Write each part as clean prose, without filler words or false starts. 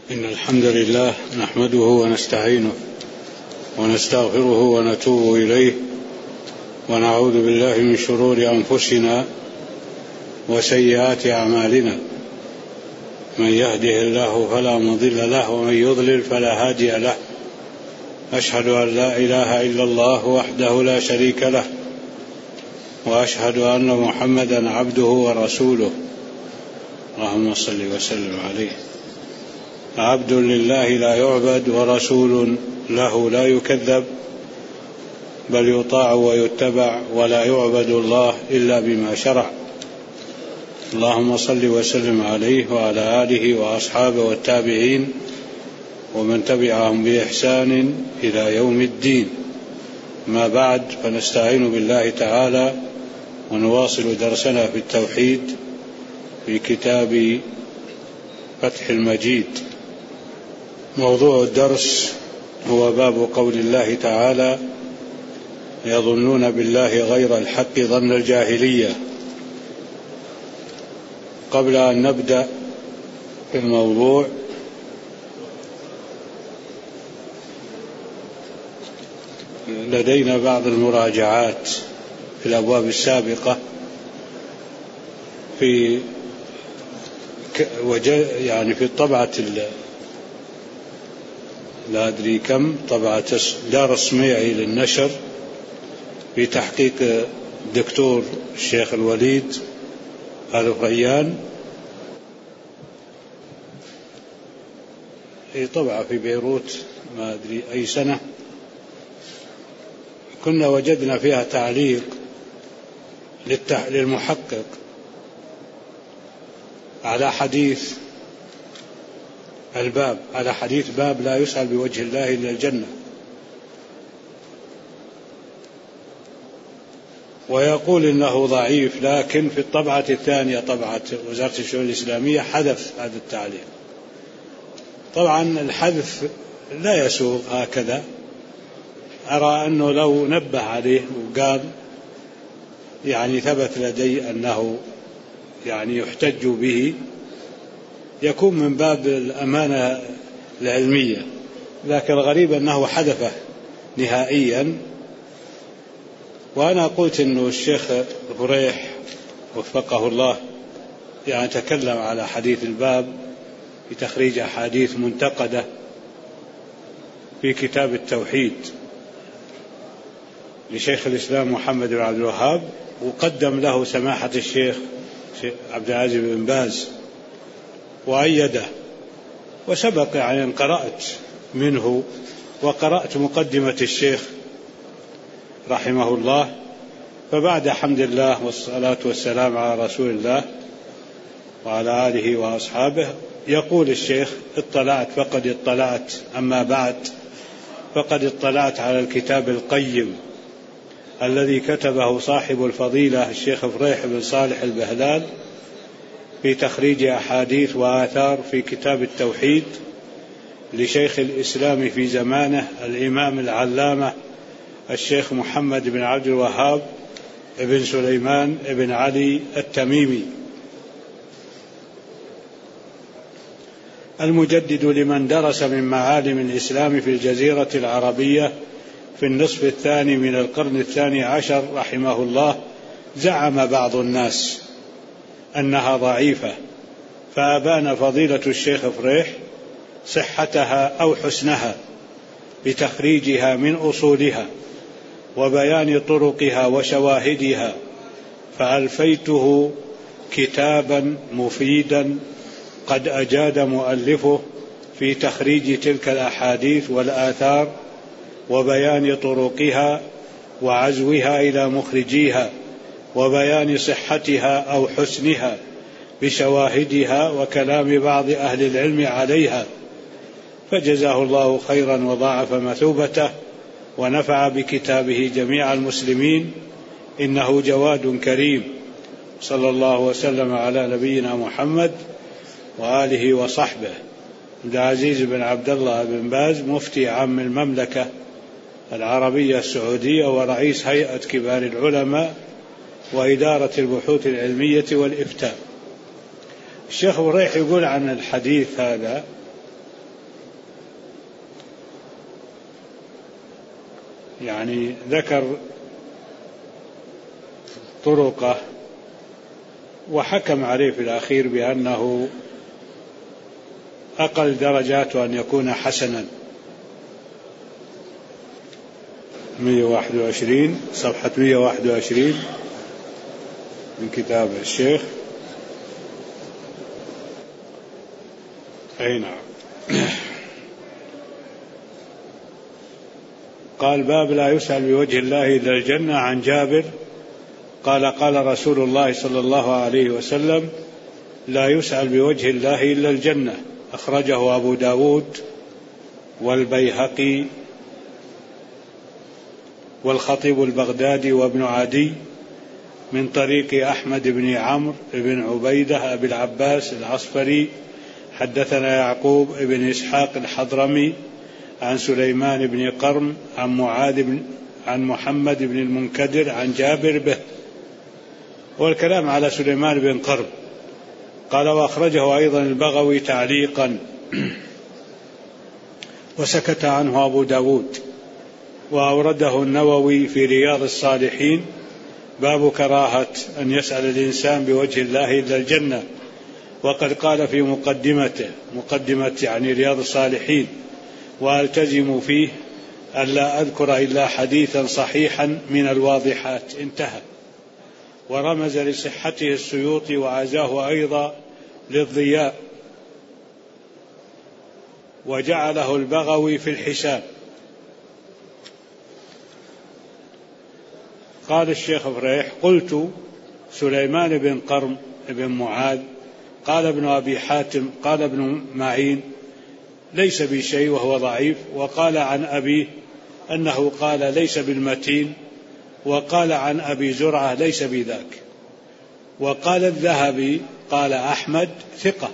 إن الحمد لله نحمده ونستعينه ونستغفره ونتوب إليه ونعوذ بالله من شرور أنفسنا وسيئات أعمالنا. من يهده الله فلا مضل له ومن يضلل فلا هادي له. أشهد أن لا إله إلا الله وحده لا شريك له، وأشهد أن محمدا عبده ورسوله. اللهم صل وسلم عليه. عبد لله لا يعبد ورسول له لا يكذب، بل يطاع ويتبع ولا يعبد الله إلا بما شرع. اللهم صل وسلم عليه وعلى آله وأصحابه والتابعين ومن تبعهم بإحسان إلى يوم الدين. ما بعد، فنستعين بالله تعالى ونواصل درسنا في التوحيد في كتاب فتح المجيد. موضوع الدرس هو باب قول الله تعالى: يظنون بالله غير الحق ظن الجاهلية. قبل أن نبدأ في الموضوع لدينا بعض المراجعات في الأبواب السابقة في الطبعة لا أدري كم طبعة دار السميعي للنشر في تحقيق الدكتور الشيخ الوليد آل ريان، هي طبعة في بيروت ما أدري أي سنة. كنا وجدنا فيها تعليق للمحقق على حديث الباب، على حديث باب لا يسأل بوجه الله إلا الجنة، ويقول إنه ضعيف، لكن في الطبعة الثانية طبعة وزارة الشؤون الإسلامية حذف هذا التعليق. طبعا الحذف لا يسوغ هكذا، أرى أنه لو نبه عليه وقال ثبت لدي أنه يحتج به، يكون من باب الأمانة العلمية. لكن الغريب أنه حذفه نهائيا. وأنا قلت أنه الشيخ فريح وفقه الله تكلم على حديث الباب في تخريج أحاديث منتقدة في كتاب التوحيد لشيخ الإسلام محمد بن عبد الوهاب، وقدم له سماحة الشيخ عبد العزيز بن باز وأيده. وسبق أن قرأت منه وقرأت مقدمة الشيخ رحمه الله. فبعد حمد الله والصلاة والسلام على رسول الله وعلى آله وأصحابه، يقول الشيخ: أما بعد فقد اطلعت على الكتاب القيم الذي كتبه صاحب الفضيلة الشيخ فريح بن صالح البهلال في تخريج أحاديث وآثار في كتاب التوحيد لشيخ الإسلام في زمانه الإمام العلامة الشيخ محمد بن عبد الوهاب بن سليمان بن علي التميمي، المجدد لمن درس من معالم الإسلام في الجزيرة العربية في النصف الثاني من القرن الثاني عشر رحمه الله. زعم بعض الناس أنها ضعيفة، فأبان فضيلة الشيخ فريح صحتها أو حسنها بتخريجها من أصولها وبيان طرقها وشواهدها، فألفيته كتابا مفيدا قد أجاد مؤلفه في تخريج تلك الأحاديث والآثار وبيان طرقها وعزوها إلى مخرجيها وبيان صحتها أو حسنها بشواهدها وكلام بعض أهل العلم عليها، فجزاه الله خيرا وضاعف مثوبته ونفع بكتابه جميع المسلمين، إنه جواد كريم. صلى الله وسلم على نبينا محمد وآله وصحبه. عبد العزيز بن عبد الله بن باز، مفتي عام المملكة العربية السعودية ورئيس هيئة كبار العلماء وإدارة البحوث العلمية والإفتاء. الشيخ فريح يقول عن الحديث هذا يعني ذكر طرقه وحكم عليه في الأخير بأنه أقل درجاته أن يكون حسنا. 121 صفحة 121 من كتاب الشيخ. أي نعم. قال: باب لا يسأل بوجه الله إلا الجنة. عن جابر قال: قال رسول الله صلى الله عليه وسلم: لا يسأل بوجه الله إلا الجنة. أخرجه أبو داود والبيهقي والخطيب البغدادي وابن عدي من طريق أحمد بن عمرو بن عبيدة أبي العباس العصفري. حدثنا يعقوب بن إسحاق الحضرمي عن سليمان بن قرم عن محمد بن المنكدر عن جابر به. والكلام على سليمان بن قرم. قال: وأخرجه أيضا البغوي تعليقا وسكت عنه أبو داود، وأورده النووي في رياض الصالحين باب كراهة أن يسأل الإنسان بوجه الله إلا الجنة. وقد قال في مقدمة يعني رياض الصالحين: وألتزم فيه ألا أذكر إلا حديثا صحيحا من الواضحات. انتهى. ورمز لصحته السيوطي وعزاه أيضا للضياء، وجعله البغوي في الحساب. قال الشيخ فريح: قلت سليمان بن قرم بن معاذ. قال ابن أبي حاتم قال ابن معين: ليس بشيء وهو ضعيف. وقال عن أبيه أنه قال: ليس بالمتين. وقال عن أبي زرعة: ليس بذاك. وقال الذهبي: قال أحمد ثقة.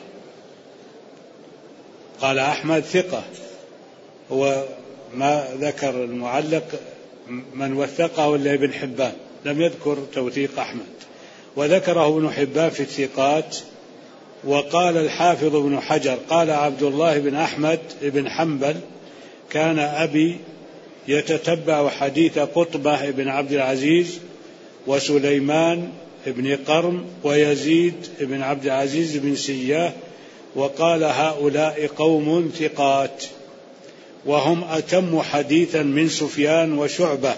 قال أحمد ثقة. هو ما ذكر المعلق من وثقه إلا ابن حبان، لم يذكر توثيق أحمد، وذكره ابن حبان في الثقات. وقال الحافظ ابن حجر: قال عبد الله بن أحمد بن حنبل: كان أبي يتتبع حديث قطبة بن عبد العزيز وسليمان بن قرم ويزيد بن عبد العزيز بن سياه. وقال: هؤلاء قوم ثقات، وهم أتم حديثا من سفيان وشعبة،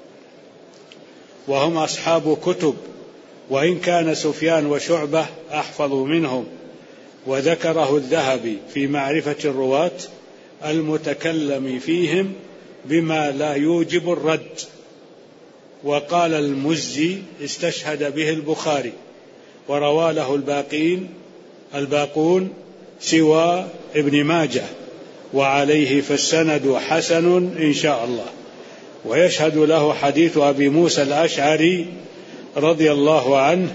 وهم أصحاب كتب، وإن كان سفيان وشعبة أحفظ منهم. وذكره الذهبي في معرفة الرواة المتكلم فيهم بما لا يوجب الرد. وقال المزي: استشهد به البخاري، وروى له الباقون سوى ابن ماجه، وعليه فالسند حسن إن شاء الله. ويشهد له حديث أبي موسى الأشعري رضي الله عنه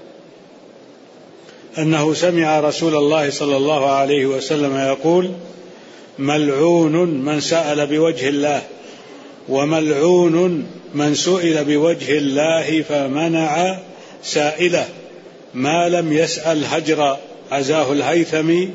أنه سمع رسول الله صلى الله عليه وسلم يقول: ملعون من سأل بوجه الله، وملعون من سئل بوجه الله فمنع سائله ما لم يسأل هجرا. عزاه الهيثمي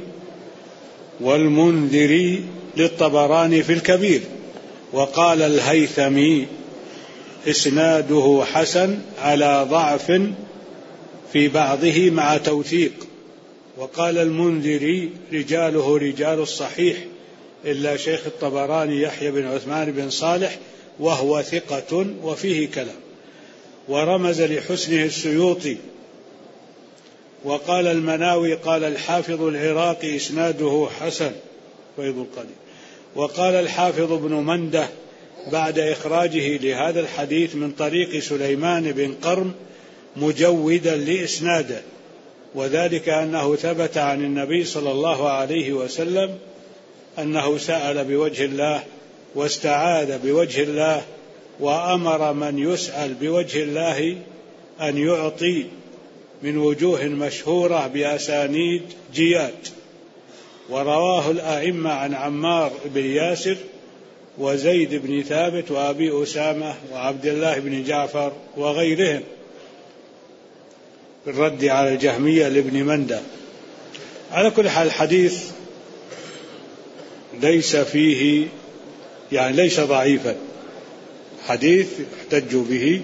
والمنذري للطبراني في الكبير. وقال الهيثمي: إسناده حسن على ضعف في بعضه مع توثيق. وقال المنذري: رجاله رجال الصحيح إلا شيخ الطبراني يحيى بن عثمان بن صالح وهو ثقة وفيه كلام. ورمز لحسنه السيوطي. وقال المناوي: قال الحافظ العراقي: إسناده حسن فيض القدير. وقال الحافظ ابن منده بعد إخراجه لهذا الحديث من طريق سليمان بن قرم مجودا لإسناده، وذلك أنه ثبت عن النبي صلى الله عليه وسلم أنه سأل بوجه الله واستعاذ بوجه الله، وأمر من يسأل بوجه الله أن يعطي من وجوه مشهورة بأسانيد جياد. ورواه الأئمة عن عمار بن ياسر وزيد بن ثابت وأبي أسامة وعبد الله بن جعفر وغيرهم بالرد على الجهمية لابن منده. على كل حال الحديث ليس فيه يعني ليس ضعيفا، حديث يحتج به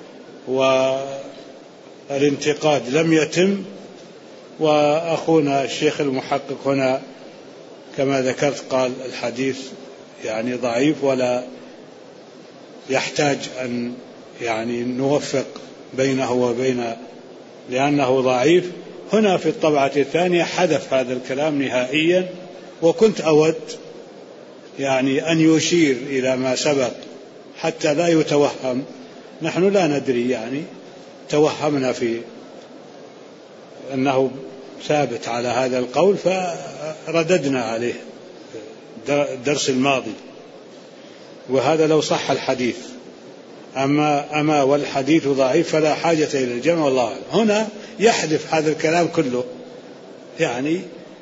والانتقاد لم يتم. وأخونا الشيخ المحقق هنا كما ذكرت قال الحديث يعني ضعيف ولا يحتاج أن يعني نوفق بينه وبين لأنه ضعيف. هنا في الطبعة الثانية حذف هذا الكلام نهائيا، وكنت أود يعني أن يشير إلى ما سبق حتى لا يتوهم. نحن لا ندري، يعني توهمنا في أنه ثابت على هذا القول فرددنا عليه الدرس الماضي، وهذا لو صح الحديث. أما والحديث ضعيف فلا حاجة إلى الجمع والله أعلم. هنا يحذف هذا الكلام كله، يعني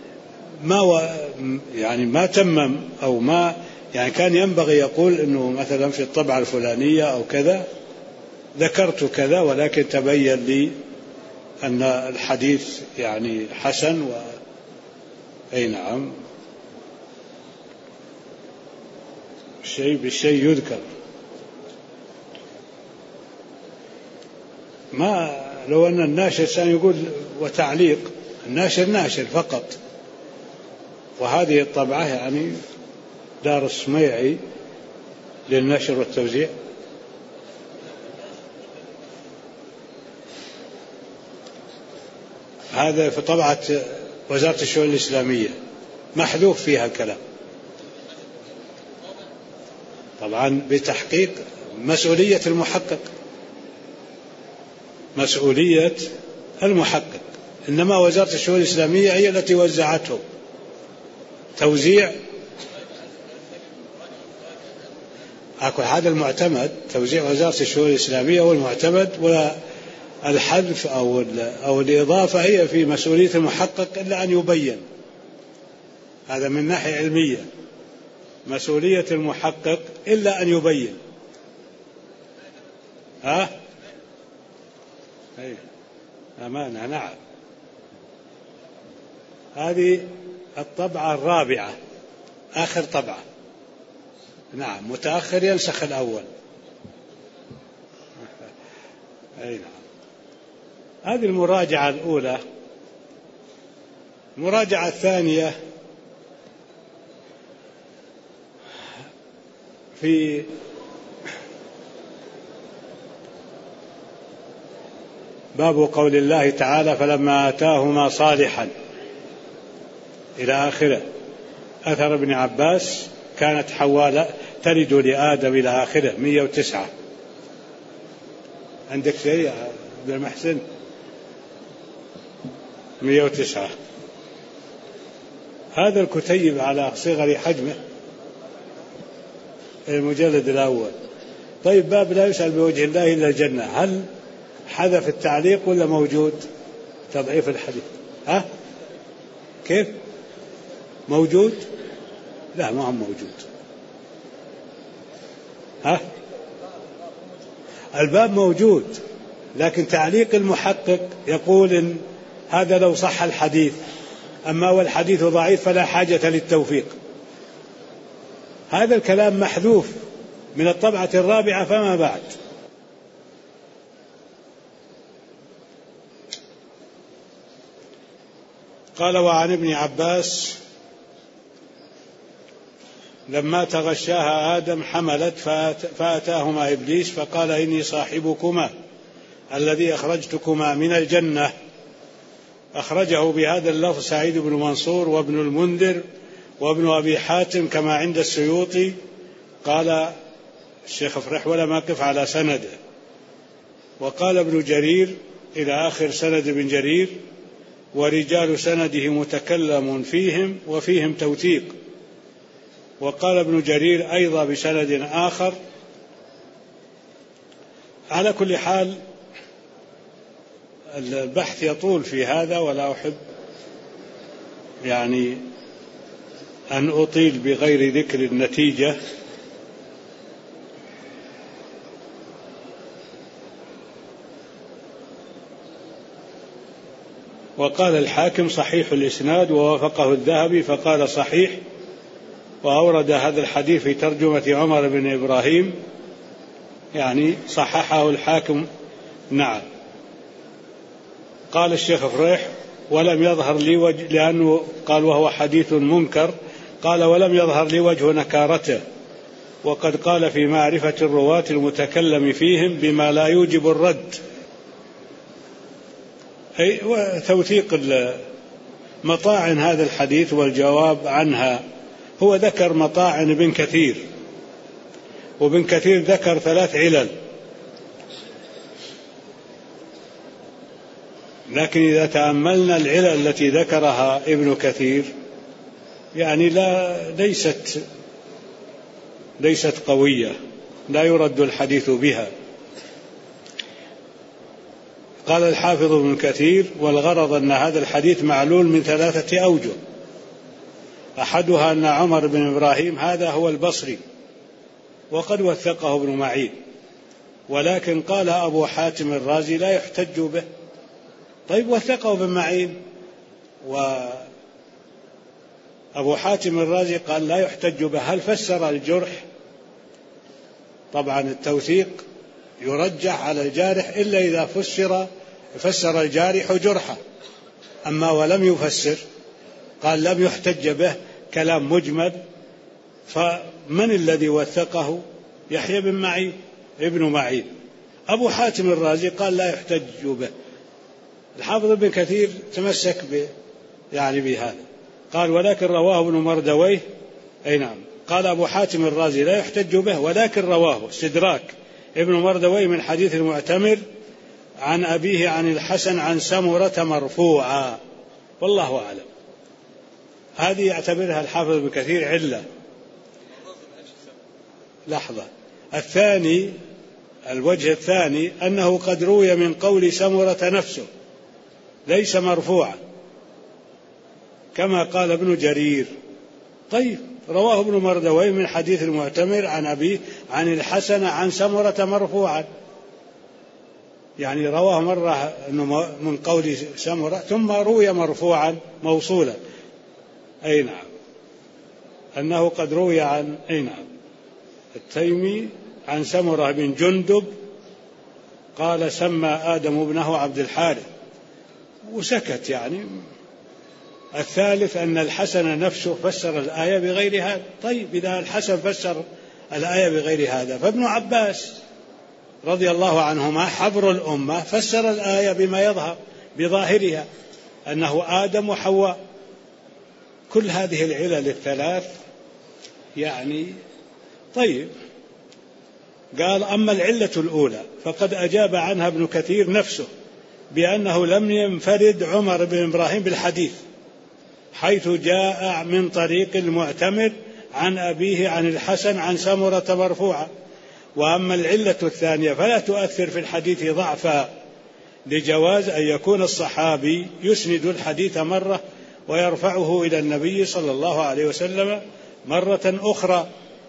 ما تمم أو ما يعني كان ينبغي يقول إنه مثلا في الطبعة الفلانية أو كذا ذكرت كذا، ولكن تبين لي أن الحديث يعني حسن أي نعم، الشيء بالشيء يذكر. ما لو أن الناشر سيقول وتعليق، الناشر ناشر فقط، وهذه الطبعة يعني دار السميعي للنشر والتوزيع. هذا في طبعة وزارة الشؤون الإسلامية محذوف فيها الكلام، طبعا بتحقيق مسؤولية المحقق، مسؤولية المحقق. إنما وزارة الشؤون الإسلامية هي التي وزعته توزيع. هذا المعتمد، توزيع وزارة الشؤون الإسلامية هو المعتمد، والحذف أو الإضافة هي في مسؤولية المحقق إلا أن يبين. هذا من ناحية علمية، مسؤولية المحقق إلا أن يبين. أمانة نعم. هذه الطبعة الرابعة آخر طبعة، نعم، متأخر ينسخ الأول. أي نعم. هذه المراجعة الأولى. المراجعة الثانية في باب قول الله تعالى فلما آتاهما صالحا إلى آخره. أثر ابن عباس كانت حواء تلد لآدم إلى آخره 109. عندك شيء يا عبد المحسن؟ 109. هذا الكتيب على صغر حجمه، المجلد الأول. طيب باب لا يسأل بوجه الله إلا الجنة، هل حذف التعليق ولا موجود تضعيف الحديث؟ كيف موجود؟ لا ما هو موجود. الباب موجود، لكن تعليق المحقق يقول إن هذا لو صح الحديث، أما والحديث ضعيف فلا حاجة للتوفيق. هذا الكلام محذوف من الطبعة الرابعة فما بعد. قال وعن ابن عباس لما تغشاها آدم حملت فأتاهما إبليس فقال إني صاحبكما الذي أخرجتكما من الجنة. أخرجه بهذا اللفظ سعيد بن منصور وابن المنذر وابن أبي حاتم كما عند السيوطي. قال الشيخ فرح ولم أقف على سنده. وقال ابن جرير إلى آخر سند ابن جرير ورجال سنده متكلم فيهم وفيهم توثيق. وقال ابن جرير أيضا بسند آخر. على كل حال البحث يطول في هذا، ولا أحب يعني أن أطيل بغير ذكر النتيجة. وقال الحاكم صحيح الإسناد ووافقه الذهبي فقال صحيح. وأورد هذا الحديث في ترجمة عمر بن إبراهيم يعني صححه الحاكم. نعم. قال الشيخ فريح ولم يظهر لي وجه، لأنه قال وهو حديث منكر، قال ولم يظهر لي وجه نكارته، وقد قال في معرفة الرواة المتكلم فيهم بما لا يوجب الرد، أي وتوثيق مطاعن هذا الحديث والجواب عنها. هو ذكر مطاعن ابن كثير، وابن كثير ذكر 3 علل، لكن إذا تأملنا العلل التي ذكرها ابن كثير يعني ليست قوية، لا يرد الحديث بها. قال الحافظ ابن كثير والغرض أن هذا الحديث معلول من 3 أوجه، أحدها أن عمر بن إبراهيم هذا هو البصري وقد وثقه ابن معين، ولكن قال أبو حاتم الرازي لا يحتج به. طيب وثقه ابن معين، وأبو حاتم الرازي قال لا يحتج به، هل فسر الجرح؟ طبعا التوثيق يرجح على الجارح إلا إذا فسر الجارح جرحه، أما ولم يفسر قال لم يحتج به، كلام مجمل. فمن الذي وثقه؟ يحيى بن معين ابن معين. أبو حاتم الرازي قال لا يحتج به. الحافظ ابن كثير تمسك بهذا، قال ولكن رواه ابن مردويه، أي نعم، قال أبو حاتم الرازي لا يحتج به، ولكن رواه استدراك ابن مردويه من حديث المعتمر عن أبيه عن الحسن عن سمرة مرفوعا، والله أعلم. هذه يعتبرها الحافظ ابن كثير علة. لحظة، الوجه الثاني أنه قد روي من قول سمرة نفسه ليس مرفوعا كما قال ابن جرير. طيب رواه ابن مردويه من حديث المعتمر عن أبيه عن الحسن عن سمرة مرفوعا، يعني رواه مرة من قول سمرة ثم روي مرفوعا موصولا. أي نعم، أنه قد روي عن التيمي عن سمرة بن جندب قال سمى آدم ابنه عبد الحارث وسكت يعني. الثالث أن الحسن نفسه فسر الآية بغير هذا. طيب إذا الحسن فسر الآية بغير هذا فابن عباس رضي الله عنهما حبر الأمة فسر الآية بما يظهر بظاهرها أنه آدم وحواء. كل هذه العلل 3 يعني. طيب قال أما العلة الأولى فقد أجاب عنها ابن كثير نفسه بأنه لم ينفرد عمر بن إبراهيم بالحديث، حيث جاء من طريق المعتمر عن أبيه عن الحسن عن سمرة مرفوعة. وأما العلة الثانية فلا تؤثر في الحديث ضعفا، لجواز أن يكون الصحابي يسند الحديث مرة ويرفعه إلى النبي صلى الله عليه وسلم مرة أخرى،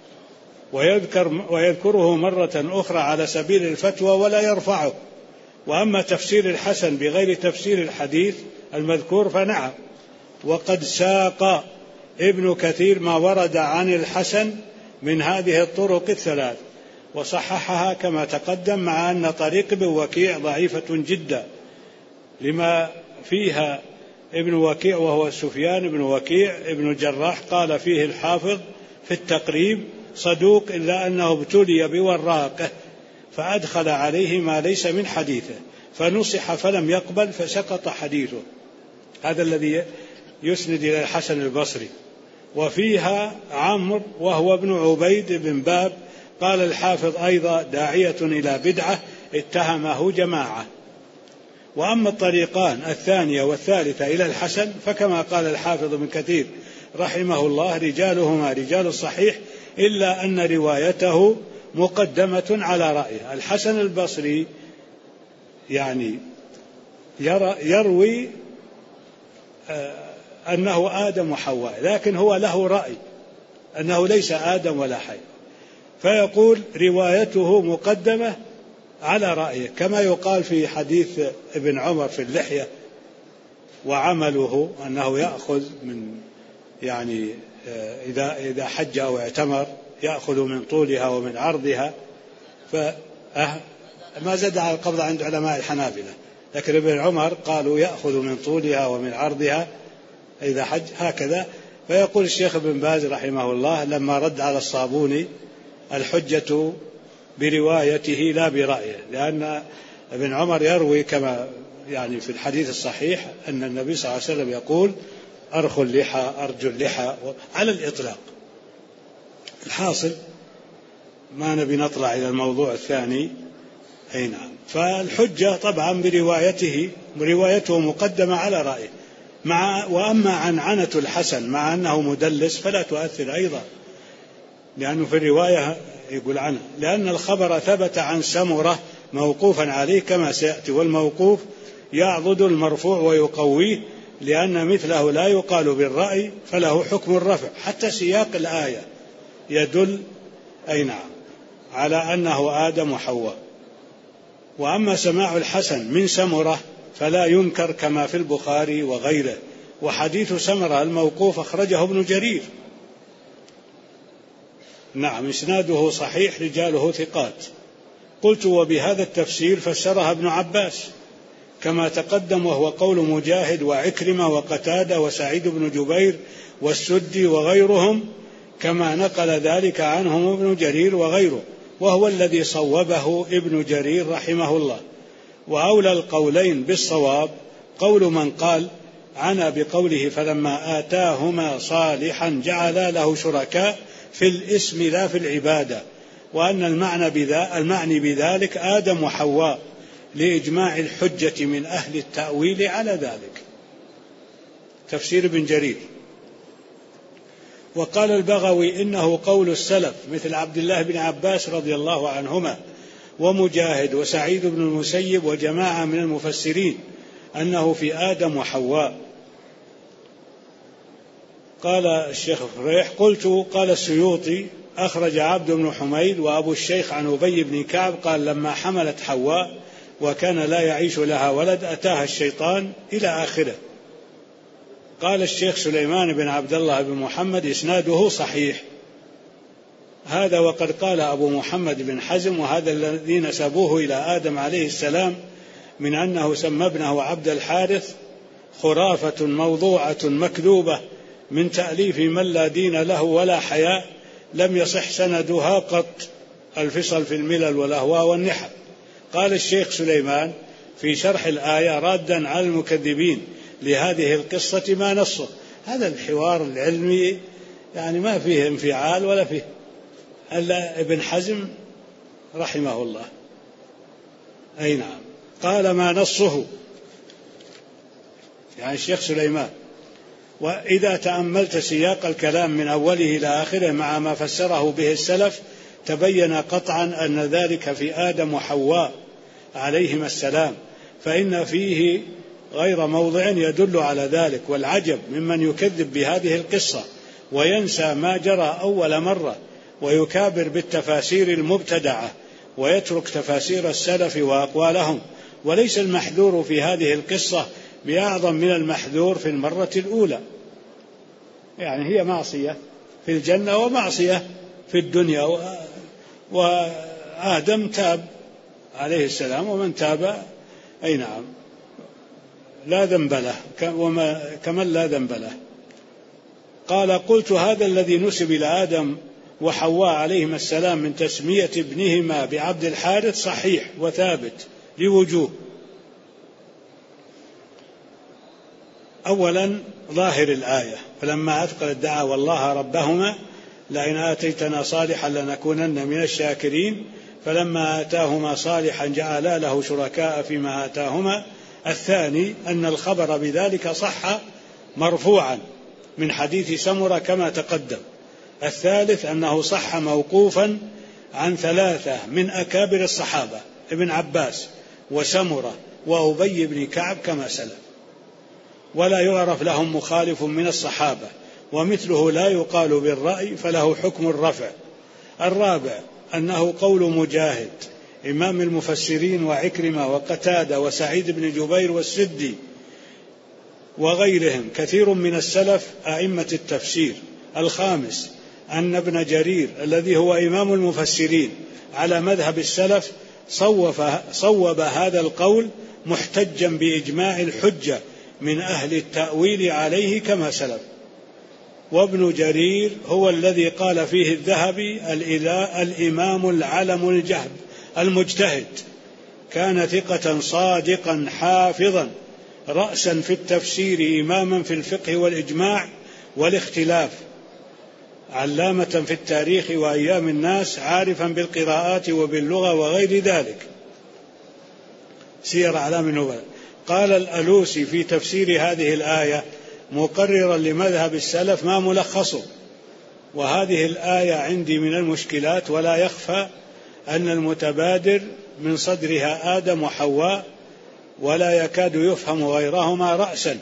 ويذكره مرة أخرى على سبيل الفتوى ولا يرفعه. وأما تفسير الحسن بغير تفسير الحديث المذكور فنعم، وقد ساق ابن كثير ما ورد عن الحسن من هذه الطرق 3 وصححها كما تقدم، مع أن طريق ابن وكيع ضعيفة جدا لما فيها ابن وكيع وهو سفيان بن وكيع ابن جراح. قال فيه الحافظ في التقريب صدوق إلا أنه ابتلي بوراقه فأدخل عليه ما ليس من حديثه فنصح فلم يقبل فسقط حديثه. هذا الذي يسند إلى الحسن البصري. وفيها عمرو وهو ابن عبيد بن باب. قال الحافظ أيضا داعية إلى بدعة اتهمه جماعة. وأما الطريقان الثانية والثالثة إلى الحسن فكما قال الحافظ ابن كثير رحمه الله رجالهما رجال الصحيح، إلا أن روايته مقدمة على رأيه. الحسن البصري يعني يروي أنه آدم وحواء، لكن هو له رأي أنه ليس آدم ولا حواء، فيقول روايته مقدمة على رأيه، كما يقال في حديث ابن عمر في اللحية وعمله أنه يأخذ من يعني إذا حج أو اعتمر يأخذ من طولها ومن عرضها. ما زاد على القبض عند علماء الحنابلة، لكن ابن عمر قالوا يأخذ من طولها ومن عرضها إذا حج هكذا. فيقول الشيخ ابن باز رحمه الله لما رد على الصابوني: الحجة بروايته لا برأيه، لأن ابن عمر يروي كما يعني في الحديث الصحيح أن النبي صلى الله عليه وسلم يقول: أرخوا اللحى أرجو اللحى على الإطلاق. الحاصل ما نبي نطلع إلى الموضوع الثاني. أي نعم. فالحجة طبعا بروايته مقدمة على رأيه، وأما عنعنة الحسن مع أنه مدلس فلا تؤثر أيضا، لأنه في الرواية يقول عنه، لأن الخبر ثبت عن سمرة موقوفا عليه كما سيأتي، والموقوف يعضد المرفوع ويقويه، لأن مثله لا يقال بالرأي فله حكم الرفع. حتى سياق الآية يدل أي نعم على أنه آدم وحواء. وأما سماع الحسن من سمرة فلا ينكر كما في البخاري وغيره. وحديث سمرة الموقوف أخرجه ابن جرير، نعم، إسناده صحيح رجاله ثقات. قلت: وبهذا التفسير فسرها ابن عباس كما تقدم، وهو قول مجاهد وعكرمة وقتادة وسعيد بن جبير والسدي وغيرهم، كما نقل ذلك عنهم ابن جرير وغيره، وهو الذي صوبه ابن جرير رحمه الله. وأولى القولين بالصواب قول من قال عنا بقوله: فلما آتاهما صالحا جعلا له شركاء في الاسم لا في العبادة، وأن المعني بذلك آدم وحواء، لإجماع الحجة من أهل التأويل على ذلك. تفسير ابن جرير. وقال البغوي: إنه قول السلف مثل عبد الله بن عباس رضي الله عنهما ومجاهد وسعيد بن المسيب وجماعة من المفسرين أنه في آدم وحواء. قال الشيخ فريح: قلت: قال السيوطي: أخرج عبد بن حميد وأبو الشيخ عن أبي بن كعب قال: لما حملت حواء وكان لا يعيش لها ولد أتاها الشيطان إلى آخره. قال الشيخ سليمان بن عبد الله بن محمد: إسناده صحيح هذا. وقد قال أبو محمد بن حزم: وهذا الذي نسبوه إلى آدم عليه السلام من أنه سمى ابنه عبد الحارث خرافة موضوعة مكذوبة من تأليف من لا دين له ولا حياء، لم يصح سندها قط. الفصل في الملل والأهواء والنحل. قال الشيخ سليمان في شرح الآية رادا على المكذبين لهذه القصة ما نصه. هذا الحوار العلمي يعني ما فيه انفعال ولا فيه إلا ابن حزم رحمه الله. أي نعم. قال: ما نصه، يعني الشيخ سليمان. وإذا تأملت سياق الكلام من أوله إلى آخره مع ما فسره به السلف تبين قطعا أن ذلك في آدم وحواء عليهما السلام، فإن فيه غير موضع يدل على ذلك. والعجب ممن يكذب بهذه القصة وينسى ما جرى أول مرة ويكابر بالتفاسير المبتدعة ويترك تفاسير السلف وأقوالهم. وليس المحذور في هذه القصة بأعظم من المحذور في المرة الأولى، يعني هي معصية في الجنة ومعصية في الدنيا. وآدم تاب عليه السلام، ومن تاب أي نعم لا ذنب له كمن لا ذنب له. قال: قلت: هذا الذي نسب إلى آدم وحواء عليهما السلام من تسمية ابنهما بعبد الحارث صحيح وثابت لوجوه. أولا ظاهر الآية: فلما أثقلت دعا والله ربهما لئن آتيتنا صالحا لنكونن من الشاكرين فلما آتاهما صالحا جعلا له شركاء فيما آتاهما. الثاني أن الخبر بذلك صح مرفوعا من حديث سمرة كما تقدم. الثالث أنه صح موقوفا عن 3 من أكابر الصحابة: ابن عباس وسمرة وأبي بن كعب كما سلف، ولا يعرف لهم مخالف من الصحابة، ومثله لا يقال بالرأي فله حكم الرفع. الرابع أنه قول مجاهد إمام المفسرين وعكرمة وقتادة وسعيد بن جبير والسدي وغيرهم كثير من السلف أئمة التفسير. الخامس أن ابن جرير الذي هو إمام المفسرين على مذهب السلف صوب هذا القول محتجا بإجماع الحجة من أهل التأويل عليه كما سلف. وابن جرير هو الذي قال فيه الذهبي: الإمام العلم المجتهد، كان ثقة صادقا حافظا، رأسا في التفسير، إماما في الفقه والإجماع والاختلاف، علامة في التاريخ وأيام الناس، عارفا بالقراءات وباللغة وغير ذلك. سير أعلام النبلاء. قال الألوسي في تفسير هذه الآية مقررا لمذهب السلف ما ملخصه: وهذه الآية عندي من المشكلات، ولا يخفى أن المتبادر من صدرها آدم وحواء، ولا يكاد يفهم غيرهما رأسا.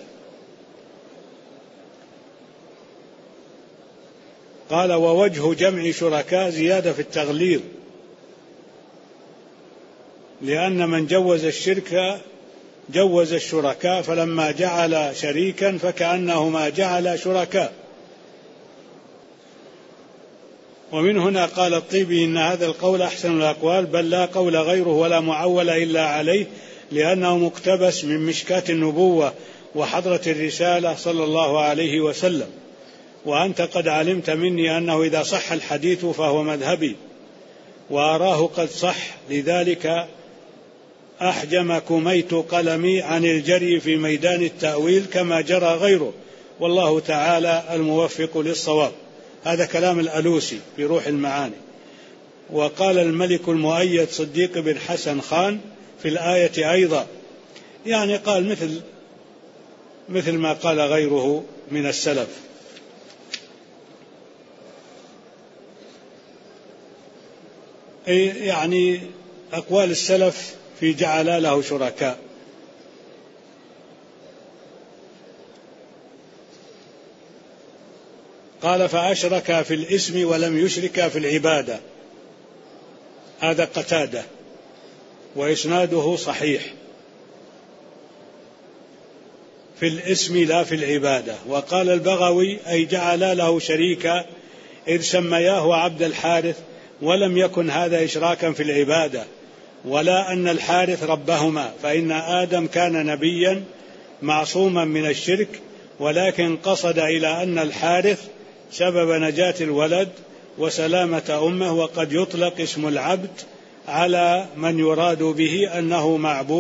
قال: ووجه جمع شركاء زيادة في التغليظ، لأن من جوز الشرك جوز الشركاء، فلما جعل شريكا فكأنهما جعل شركاء. ومن هنا قال الطيبي: إن هذا القول أحسن الأقوال، بل لا قول غيره ولا معول إلا عليه، لأنه مقتبس من مشكاة النبوة وحضرة الرسالة صلى الله عليه وسلم. وأنت قد علمت مني أنه إذا صح الحديث فهو مذهبي، وأراه قد صح، لذلك أحجم كميت قلمي عن الجري في ميدان التأويل كما جرى غيره، والله تعالى الموفق للصواب. هذا كلام الألوسي في روح المعاني. وقال الملك المؤيد صديق بن حسن خان في الآية أيضا، يعني قال مثل ما قال غيره من السلف. يعني أقوال السلف في جعل له شركاء. قال: فأشرك في الاسم ولم يشرك في العبادة. هذا قتادة، وإسناده صحيح، في الاسم لا في العبادة. وقال البغوي: أي جعل له شريكا إذ سمياه عبد الحارث، ولم يكن هذا إشراكا في العبادة، ولا أن الحارث ربهما، فإن آدم كان نبيا معصوما من الشرك، ولكن قصد إلى أن الحارث سبب نجاة الولد وسلامة أمه. وقد يطلق اسم العبد على من يراد به أنه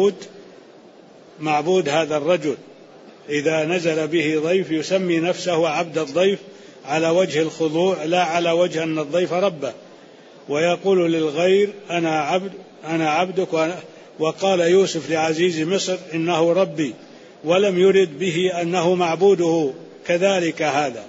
معبود هذا الرجل. إذا نزل به ضيف يسمي نفسه عبد الضيف على وجه الخضوع، لا على وجه أن الضيف ربه، ويقول للغير: أنا عبدك. وقال يوسف لعزيز مصر: إنه ربي، ولم يرد به أنه معبوده. كذلك هذا.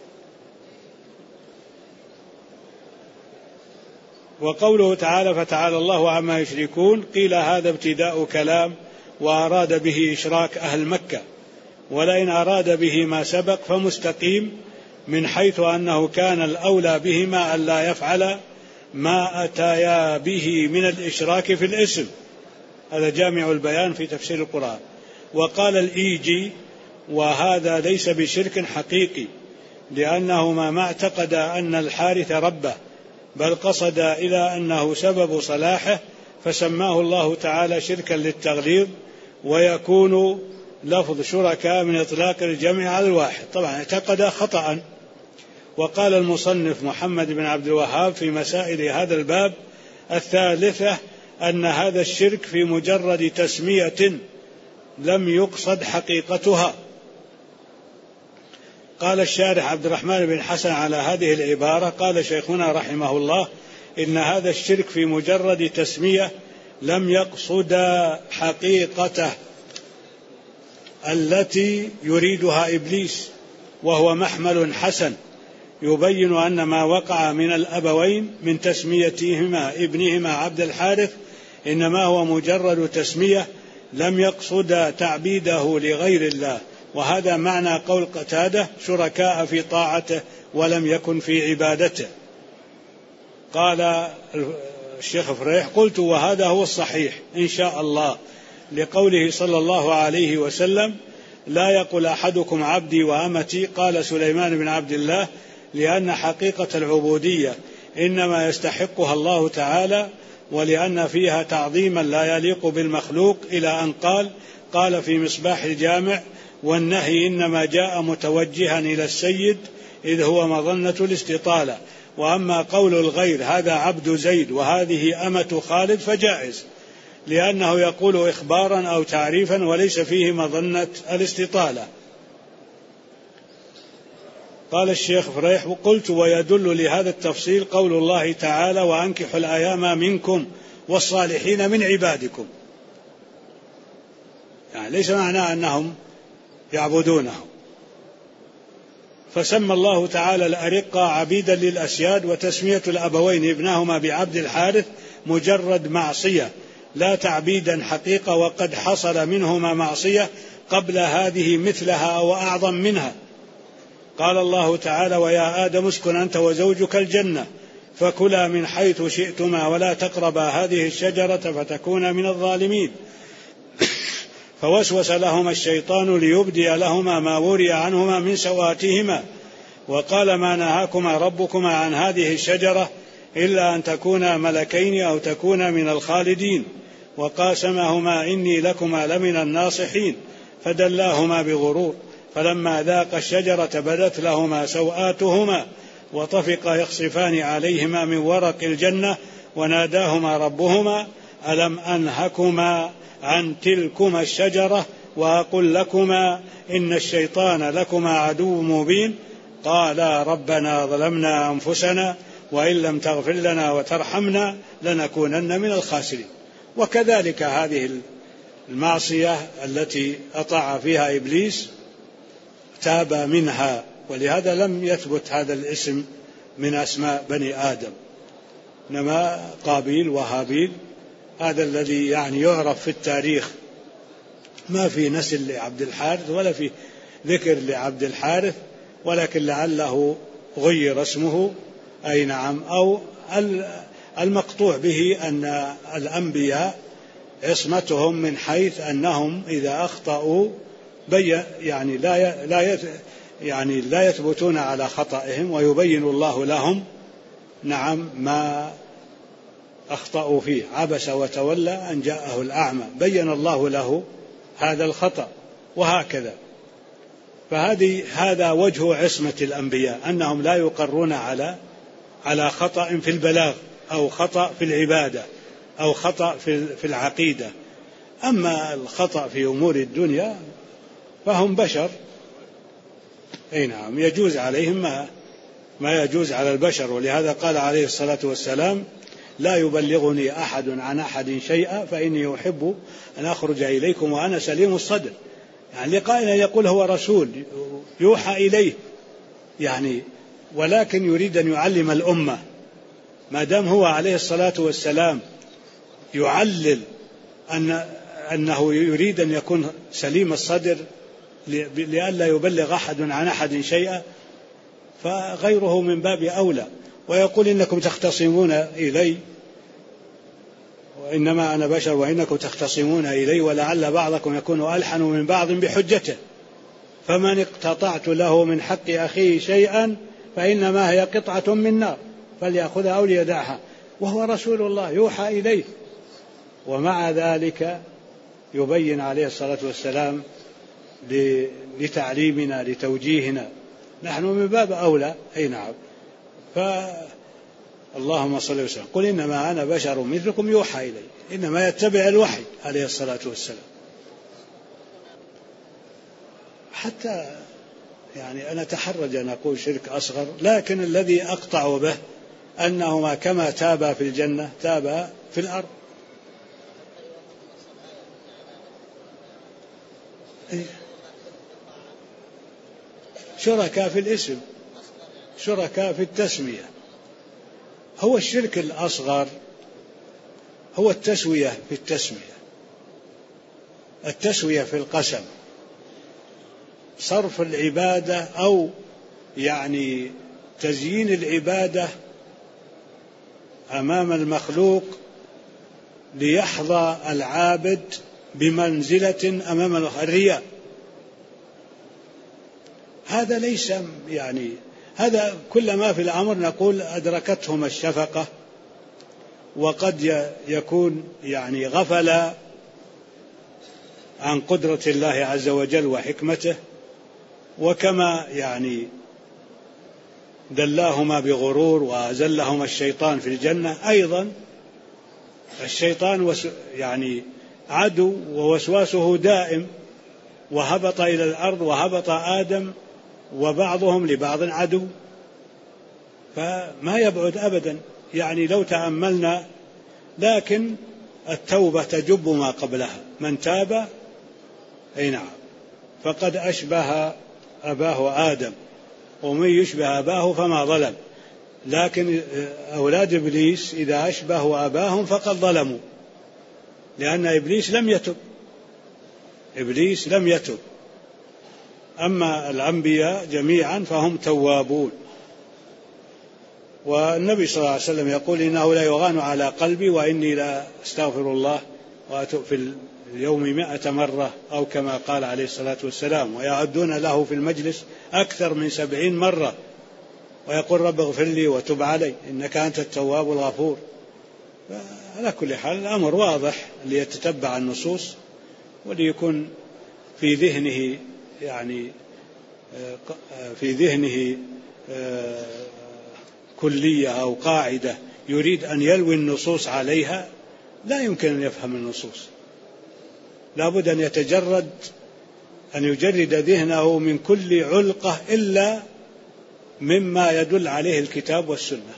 وقوله تعالى: فتعالى الله عما يشركون، قيل هذا ابتداء كلام، وأراد به إشراك أهل مكة، ولئن أراد به ما سبق فمستقيم، من حيث أنه كان الأولى بهما ألا يفعل ما أتايا به من الإشراك في الاسم. هذا جامع البيان في تفسير القرآن. وقال الإيجي: وهذا ليس بشرك حقيقي، لأنه ما اعتقد أن الحارث ربه، بل قصد إلى أنه سبب صلاحه، فسماه الله تعالى شركا للتغليظ، ويكون لفظ شركاء من إطلاق الجمع على الواحد. طبعا اعتقد خطأ. وقال المصنف محمد بن عبد الوهاب في مسائل هذا الباب الثالثة أن هذا الشرك في مجرد تسمية لم يقصد حقيقتها. قال الشارح عبد الرحمن بن حسن على هذه العبارة: قال شيخنا رحمه الله: إن هذا الشرك في مجرد تسمية لم يقصد حقيقته التي يريدها إبليس، وهو محمل حسن يبين أن ما وقع من الأبوين من تسميتهما ابنهما عبد الحارث إنما هو مجرد تسمية، لم يقصد تعبيده لغير الله. وهذا معنى قول قتادة: شركاء في طاعته ولم يكن في عبادته. قال الشيخ فريح: قلت: وهذا هو الصحيح إن شاء الله، لقوله صلى الله عليه وسلم: لا يقل أحدكم عبدي وأمتي. قال سليمان بن عبد الله: لأن حقيقة العبودية إنما يستحقها الله تعالى، ولأن فيها تعظيما لا يليق بالمخلوق، إلى أن قال في مصباح الجامع: والنهي إنما جاء متوجها إلى السيد إذ هو مظنة الاستطالة، وأما قول الغير هذا عبد زيد وهذه أمة خالد فجائز، لأنه يقول إخبارا أو تعريفا وليس فيه مظنة الاستطالة. قال الشيخ فريح: وقلت ويدل لهذا التفصيل قول الله تعالى: وأنكحوا الأيام منكم والصالحين من عبادكم. يعني ليس معناه أنهم يعبدونهم. فسمى الله تعالى الأرقة عبيدا للأسياد، وتسمية الأبوين ابنهما بعبد الحارث مجرد معصية لا تعبيدا حقيقة، وقد حصل منهما معصية قبل هذه مثلها أو أعظم منها. قال الله تعالى: ويا آدم اسكن أنت وزوجك الجنة فكلا من حيث شئتما ولا تقربا هذه الشجرة فتكونا من الظالمين. فوسوس لهما الشيطان ليبدي لهما ما وري عنهما من سواتهما، وقال: ما نهاكما ربكما عن هذه الشجرة إلا أن تكونا ملكين أو تكونا من الخالدين، وقاسمهما إني لكما لمن الناصحين، فدلاهما بغرور، فلما ذاقا الشجرة بدت لهما سوآتهما وطفقا يخصفان عليهما من ورق الجنة، وناداهما ربهما: ألم أنهكما عن تلكما الشجرة وأقل لكما إن الشيطان لكما عدو مبين؟ قالا ربنا ظلمنا أنفسنا وإن لم تغفر لنا وترحمنا لنكونن من الخاسرين. وكذلك هذه المعصية التي أطاع فيها إبليس تاب منها، ولهذا لم يثبت هذا الاسم من أسماء بني آدم، إنما قابيل وهابيل هذا الذي يعني يعرف في التاريخ، ما في نسل لعبد الحارث ولا في ذكر لعبد الحارث، ولكن لعله غير اسمه، أي نعم، أو المقطوع به أن الأنبياء عصمتهم من حيث أنهم إذا أخطأوا يعني لا يثبتون على خطئهم، ويبين الله لهم نعم ما أخطأوا فيه. عبس وتولى أن جاءه الأعمى، بين الله له هذا الخطأ، وهكذا. هذا وجه عصمة الأنبياء، أنهم لا يقرون على خطأ في البلاغ أو خطأ في العبادة أو خطأ في العقيدة. أما الخطأ في أمور الدنيا فهم بشر، أي نعم، يجوز عليهم ما يجوز على البشر. ولهذا قال عليه الصلاة والسلام: لا يبلغني أحد عن أحد شيئا فإني أحب أن أخرج إليكم وأنا سليم الصدر. يعني لقائنا يقول هو رسول يوحى إليه يعني، ولكن يريد أن يعلم الأمة. ما دام هو عليه الصلاة والسلام يعلل أنه يريد أن يكون سليم الصدر لئلا يبلغ أحد عن أحد شيئا، فغيره من باب أولى. ويقول: إنكم تختصمون إلي وإنما أنا بشر وإنكم تختصمون إلي ولعل بعضكم يكون ألحن من بعض بحجته، فمن اقتطعت له من حق أخيه شيئا فإنما هي قطعة من نار فليأخذها أو ليدعها، وهو رسول الله يوحى إليه. ومع ذلك يبين عليه الصلاة والسلام لتعليمنا لتوجيهنا، نحن من باب أولى. أي نعم. اللهم صل وسلم: قل إنما أنا بشر مثلكم يوحى إلي، إنما يتبع الوحي عليه الصلاة والسلام. حتى يعني أنا أتحرج أن أقول شرك أصغر، لكن الذي أقطع به أنهما كما تابا في الجنة تابا في الأرض. شركاء في الاسم، شركاء في التسمية. هو الشرك الأصغر هو التسوية في التسمية، التسوية في القسم، صرف العبادة أو يعني تزيين العبادة أمام المخلوق ليحظى العابد بمنزلة أمام الرياء. هذا ليس يعني، هذا كل ما في الأمر نقول أدركتهم الشفقة وقد يكون يعني غفل عن قدرة الله عز وجل وحكمته. وكما يعني دلاهما بغرور وأزلهما الشيطان في الجنة، أيضا الشيطان يعني عدو ووسواسه دائم، وهبط إلى الأرض وهبط آدم وبعضهم لبعض عدو، فما يبعد أبدا يعني لو تأملنا. لكن التوبة تجب ما قبلها، من تاب أي نعم فقد أشبه أباه آدم، ومن يشبه أباه فما ظلم. لكن أولاد إبليس إذا أشبهوا أباهم فقد ظلموا، لأن إبليس لم يتب. أما الأنبياء جميعا فهم توابون. والنبي صلى الله عليه وسلم يقول إنه لا يغان على قلبي وإني لا أستغفر الله وأتوب في اليوم 100 مرة أو كما قال عليه الصلاة والسلام، ويعدون له في المجلس أكثر من 70 مرة، ويقول رب اغفر لي وتب علي إنك أنت التواب الغفور. على كل حال الأمر واضح، ليتتبع النصوص وليكون في ذهنه يعني كلية أو قاعدة يريد أن يلوي النصوص عليها، لا يمكن أن يفهم النصوص، لا بد أن يجرد ذهنه من كل علقة إلا مما يدل عليه الكتاب والسنة.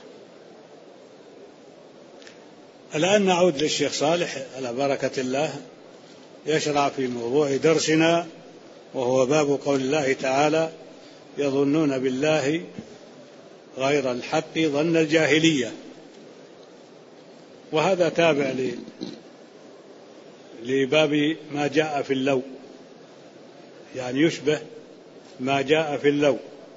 الآن نعود للشيخ صالح على بركة الله، يشرع في موضوع درسنا، وهو باب قول الله تعالى: يظنون بالله غير الحق ظن الجاهلية. وهذا تابع لباب ما جاء في اللو، يعني يشبه ما جاء في اللو.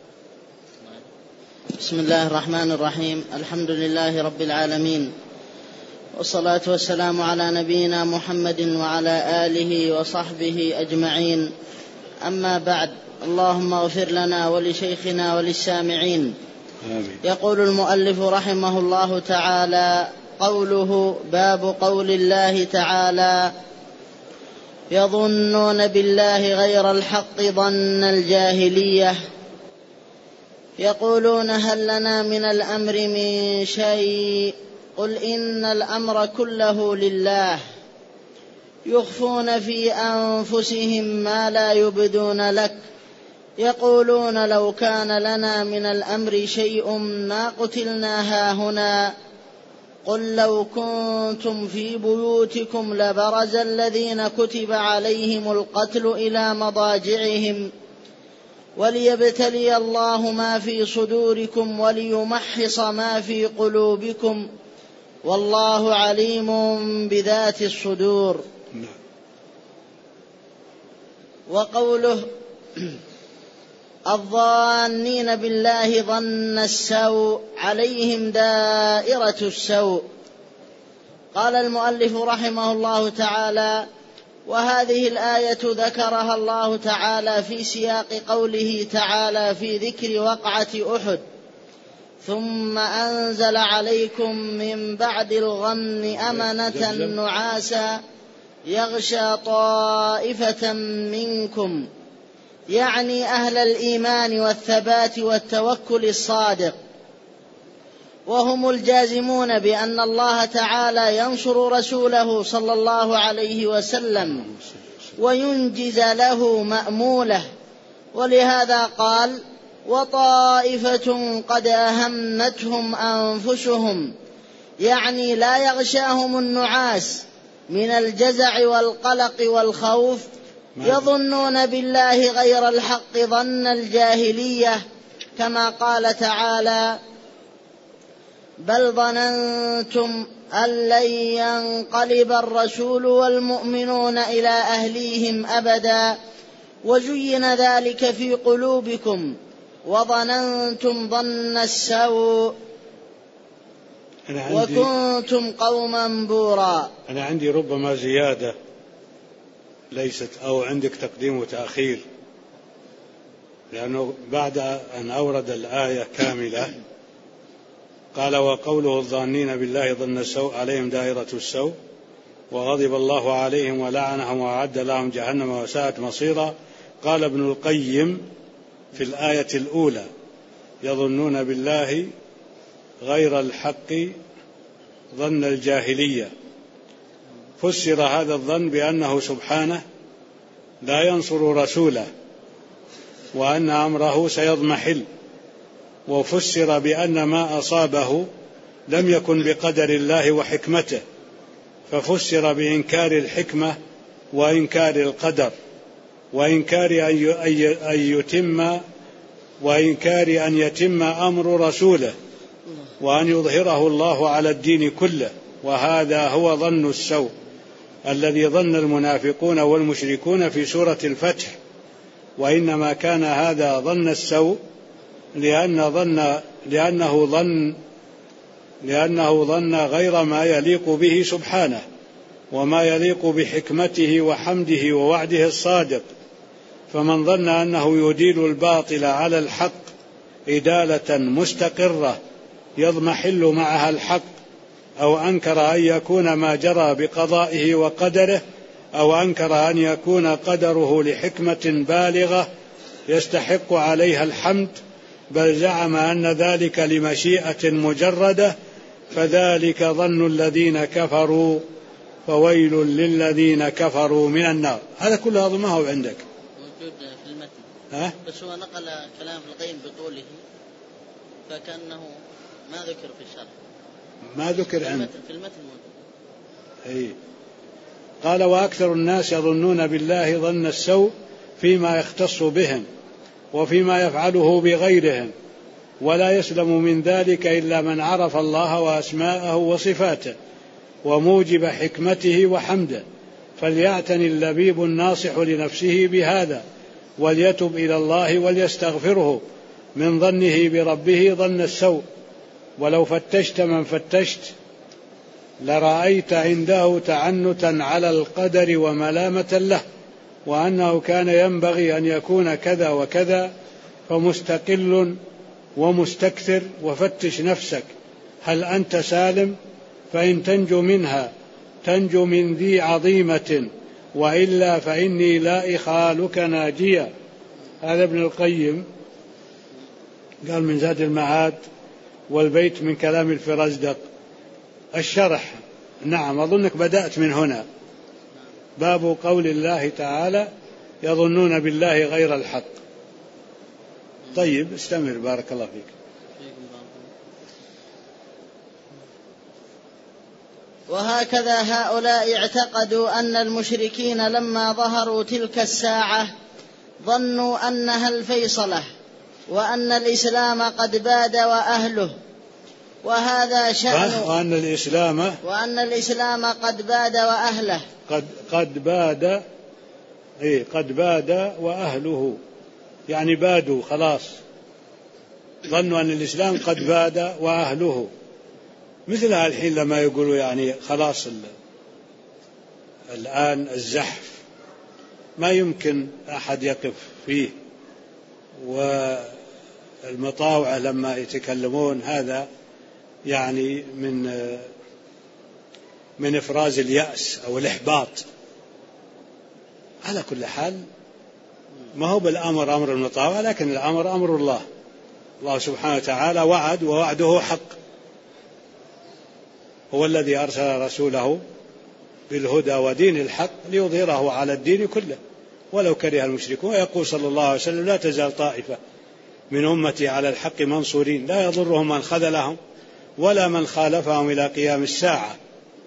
بسم الله الرحمن الرحيم. الحمد لله رب العالمين، والصلاة والسلام على نبينا محمد وعلى آله وصحبه أجمعين. أما بعد، اللهم اغفر لنا ولشيخنا وللسامعين. آمين. يقول المؤلف رحمه الله تعالى: قوله باب قول الله تعالى: يظنون بالله غير الحق ظن الجاهلية. يقولون هل لنا من الأمر من شيء؟ قل إن الأمر كله لله. يخفون في أنفسهم ما لا يبدون لك. يقولون لو كان لنا من الأمر شيء ما قتلنا هاهنا. قل لو كنتم في بيوتكم لبرز الذين كتب عليهم القتل إلى مضاجعهم وليبتلي الله ما في صدوركم وليمحص ما في قلوبكم والله عليم بذات الصدور. وقوله الظانين بالله ظن السوء عليهم دائرة السوء. قال المؤلف رحمه الله تعالى: وهذه الآية ذكرها الله تعالى في سياق قوله تعالى في ذكر وقعة أحد: ثم أنزل عليكم من بعد الغم أمنة نعاسا يغشى طائفة منكم، يعني أهل الإيمان والثبات والتوكل الصادق، وهم الجازمون بأن الله تعالى ينصر رسوله صلى الله عليه وسلم وينجز له مأموله. ولهذا قال: وطائفة قد أهمتهم أنفسهم، يعني لا يغشاهم النعاس من الجزع والقلق والخوف. يظنون بالله غير الحق ظن الجاهلية، كما قال تعالى: بل ظننتم أن لن ينقلب الرسول والمؤمنون إلى أهليهم أبدا وزين ذلك في قلوبكم وظننتم ظن السوء وكنتم قوما بورا. أنا عندي ربما زيادة ليست، أو عندك تقديم وتأخير، لأنه بعد أن أورد الآية كاملة قال وقوله الظانين بالله ظن السوء عليهم دائرة السوء وغضب الله عليهم ولعنهم وأعد لهم جهنم وساءت مصيرا. قال ابن القيم في الآية الأولى يظنون بالله غير الحق ظن الجاهلية، فسر هذا الظن بأنه سبحانه لا ينصر رسوله وأن أمره سيضمحل، وفسر بأن ما أصابه لم يكن بقدر الله وحكمته، ففسر بإنكار الحكمة وإنكار القدر وإنكار أن يتم أمر رسوله وأن يظهره الله على الدين كله. وهذا هو ظن السوء الذي ظن المنافقون والمشركون في سورة الفتح، وإنما كان هذا ظن السوء لأنه ظن غير ما يليق به سبحانه وما يليق بحكمته وحمده ووعده الصادق. فمن ظن أنه يديل الباطل على الحق إدالة مستقرة يضمحل معها الحق، أو أنكر أن يكون ما جرى بقضائه وقدره، أو أنكر أن يكون قدره لحكمة بالغة يستحق عليها الحمد، بل زعم أن ذلك لمشيئة مجردة، فذلك ظن الذين كفروا فويل للذين كفروا من النار. هذا كله ما هو عندك موجود في المتن، بس هو نقل كلام القيم بطوله فكأنه ما ذكر في الشرح، ما ذكر عنه في المتن موجود. قال وأكثر الناس يظنون بالله ظن السوء فيما يختص بهم وفيما يفعله بغيرهم، ولا يسلم من ذلك إلا من عرف الله وأسماءه وصفاته وموجب حكمته وحمده، فليعتني اللبيب الناصح لنفسه بهذا وليتب إلى الله وليستغفره من ظنه بربه ظن السوء. ولو فتشت من فتشت لرأيت عنده تعنتا على القدر وملامة له، وأنه كان ينبغي أن يكون كذا وكذا، فمستقل ومستكثر. وفتش نفسك هل أنت سالم؟ فإن تنجو منها تنجو من ذي عظيمة، وإلا فإني لا إخالك ناجيا. هذا ابن القيم قال من زاد المعاد، والبيت من كلام الفرزدق. الشرح نعم أظنك بدأت من هنا، باب قول الله تعالى يظنون بالله غير الحق. طيب استمر بارك الله فيك. وهكذا هؤلاء اعتقدوا أن المشركين لما ظهروا تلك الساعة ظنوا أنها الفيصلة، وأن الإسلام قد باد وأهله، وهذا شأن وأن الإسلام قد باد وأهله قد باد وأهله، يعني بادوا خلاص، ظنوا أن الإسلام قد باد وأهله. مثلها الحين لما يقولوا يعني خلاص الآن الزحف ما يمكن أحد يقف فيه، والمطاوعة لما يتكلمون هذا يعني من إفراز اليأس أو الإحباط. على كل حال ما هو بالأمر أمر المطاوعة، لكن الأمر أمر الله. الله سبحانه وتعالى وعد ووعده حق، هو الذي أرسل رسوله بالهدى ودين الحق ليظهره على الدين كله ولو كره المشركون. ويقول صلى الله عليه وسلم لا تزال طائفة من أمتي على الحق منصورين لا يضرهم من خذلهم ولا من خالفهم إلى قيام الساعة.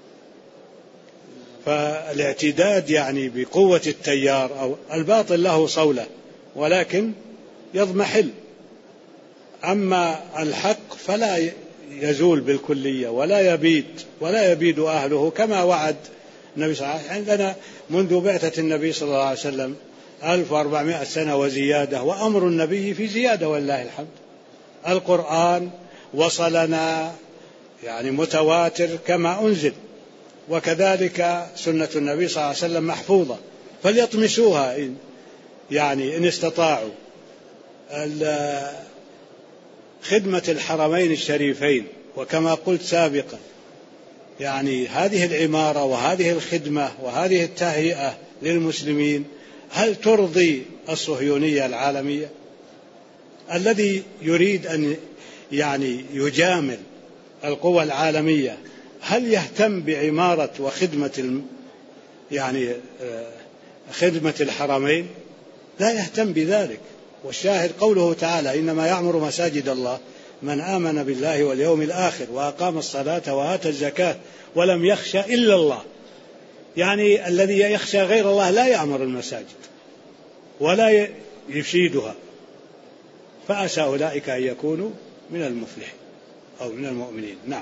فالاعتداد يعني بقوة التيار أو الباطل له صولة ولكن يضمحل، أما الحق فلا يزول بالكلية ولا يبيد أهله كما وعد النبي صلى الله عليه وسلم. عندنا منذ بعثة النبي صلى الله عليه وسلم 1400 سنة وزيادة، وأمر النبي في زيادة والله الحمد. القرآن وصلنا يعني متواتر كما أنزل، وكذلك سنة النبي صلى الله عليه وسلم محفوظة، فليطمسوها إن استطاعوا. خدمة الحرمين الشريفين وكما قلت سابقا يعني هذه العمارة وهذه الخدمة وهذه التهيئة للمسلمين هل ترضي الصهيونية العالمية؟ الذي يريد أن يعني يجامل القوى العالمية هل يهتم بعمارة وخدمة يعني خدمة الحرمين؟ لا يهتم بذلك. والشاهد قوله تعالى إنما يعمر مساجد الله من آمن بالله واليوم الآخر وأقام الصلاة وآتى الزكاة ولم يخش إلا الله. يعني الذي يخشى غير الله لا يعمر المساجد ولا يفسدها، فعسى أولئك أن يكونوا من المفلحين أو من المؤمنين. نعم.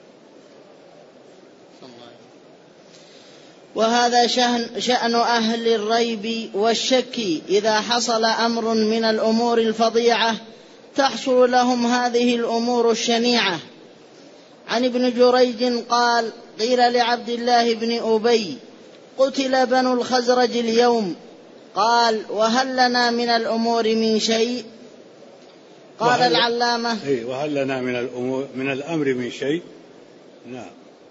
وهذا شأن أهل الريب والشك إذا حصل أمر من الأمور الفظيعة تحصل لهم هذه الأمور الشنيعة. عن ابن جريج قال قيل لعبد الله بن أبي قتل بنو الخزرج اليوم، قال وهل لنا من الأمور من شيء؟ قال العلامة وهل لنا من الأمر من شيء؟ نعم.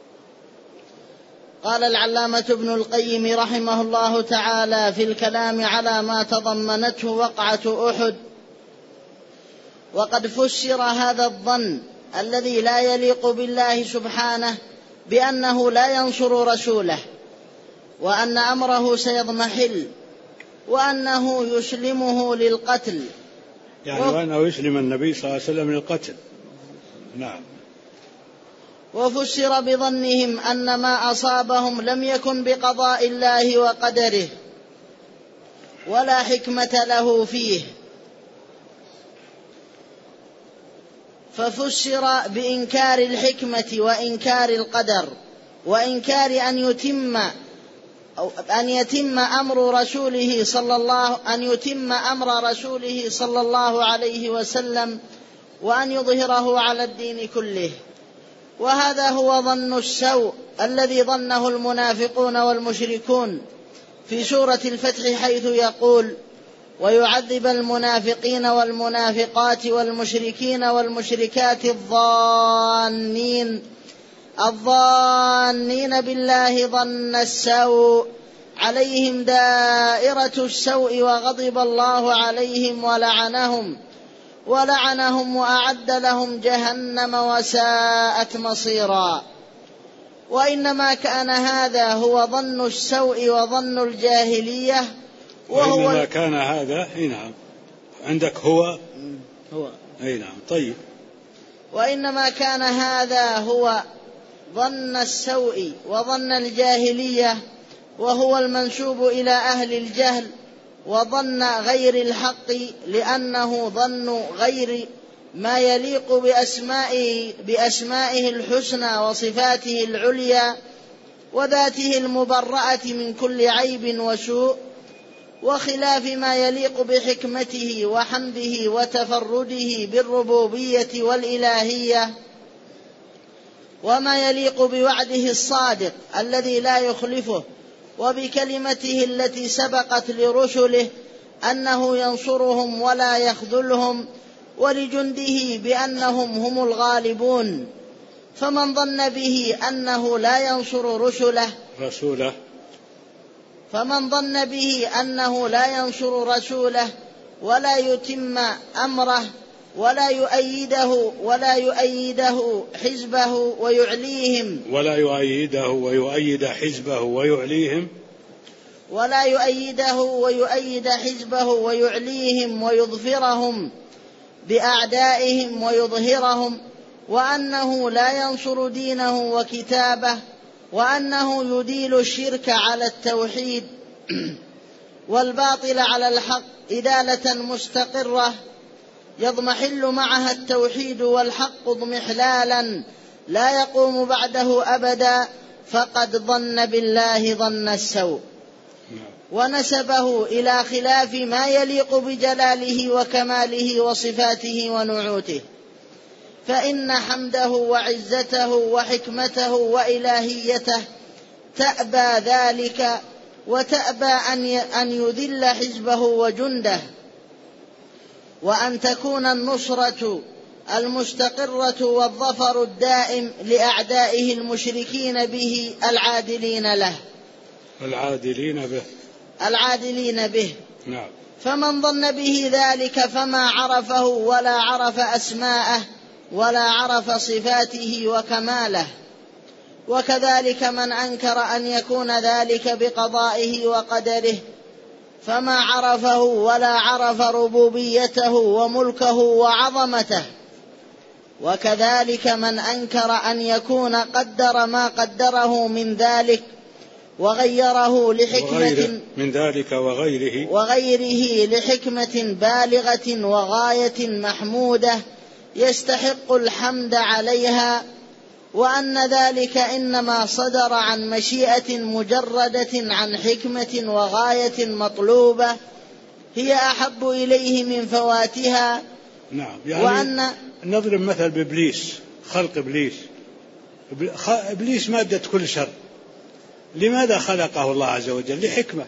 قال العلامة ابن القيم رحمه الله تعالى في الكلام على ما تضمنته وقعة أحد: وقد فسر هذا الظن الذي لا يليق بالله سبحانه بأنه لا ينصر رسوله، وأن أمره سيضمحل، وأنه يسلمه للقتل، يعني وأنه يسلم النبي صلى الله عليه وسلم للقتل. نعم. وفسر بظنهم أن ما أصابهم لم يكن بقضاء الله وقدره ولا حكمة له فيه، ففسر بإنكار الحكمة وإنكار القدر وإنكار أن يتم أمر رسوله صلى الله عليه وسلم وأن يظهره على الدين كله. وهذا هو ظن السوء الذي ظنه المنافقون والمشركون في سورة الفتح، حيث يقول: ويعذب المنافقين والمنافقات والمشركين والمشركات الظانين بالله ظن السوء عليهم دائرة السوء وغضب الله عليهم ولعنهم وأعد لهم جهنم وساءت مصيرا. وإنما كان هذا هو ظن السوء وظن الجاهلية، وإنما كان هذا نعم عندك هو أي نعم. طيب. وإنما كان هذا هو ظن السوء وظن الجاهلية، وهو المنسوب إلى أهل الجهل، وظن غير الحق لأنه ظن غير ما يليق بأسمائه الحسنى وصفاته العليا وذاته المبرأة من كل عيب وسوء، وخلاف ما يليق بحكمته وحمده وتفرده بالربوبية والإلهية، وما يليق بوعده الصادق الذي لا يخلفه، وبكلمته التي سبقت لرسله أنه ينصرهم ولا يخذلهم، ولجنده بأنهم هم الغالبون. فمن ظن به أنه لا ينصر رسوله ولا يتم أمره ولا يؤيده حزبه ويعليهم ويظفرهم بأعدائهم ويظهرهم، وأنه لا ينصر دينه وكتابه، وأنه يديل الشرك على التوحيد والباطل على الحق إدالة مستقرة يضمحل معها التوحيد والحق اضمحلالا لا يقوم بعده أبدا، فقد ظن بالله ظن السوء ونسبه إلى خلاف ما يليق بجلاله وكماله وصفاته ونعوته، فإن حمده وعزته وحكمته وإلهيته تأبى ذلك، وتأبى أن يذل حزبه وجنده، وأن تكون المستقرة والظفر الدائم لأعدائه المشركين به العادلين به. نعم. فمن ظن به ذلك فما عرفه ولا عرف أسماءه ولا عرف صفاته وكماله. وكذلك من أنكر أن يكون ذلك بقضائه وقدره فما عرفه ولا عرف ربوبيته وملكه وعظمته. وكذلك من أنكر أن يكون قدر ما قدره من ذلك وغيره لحكمة وغيره لحكمة بالغة وغاية محمودة يستحق الحمد عليها، وأن ذلك إنما صدر عن مشيئة مجردة عن حكمة وغاية مطلوبة هي أحب إليه من فواتها. نعم. يعني نضرب مثل بإبليس، خلق إبليس مادة كل شر. لماذا خلقه الله عز وجل؟ لحكمة.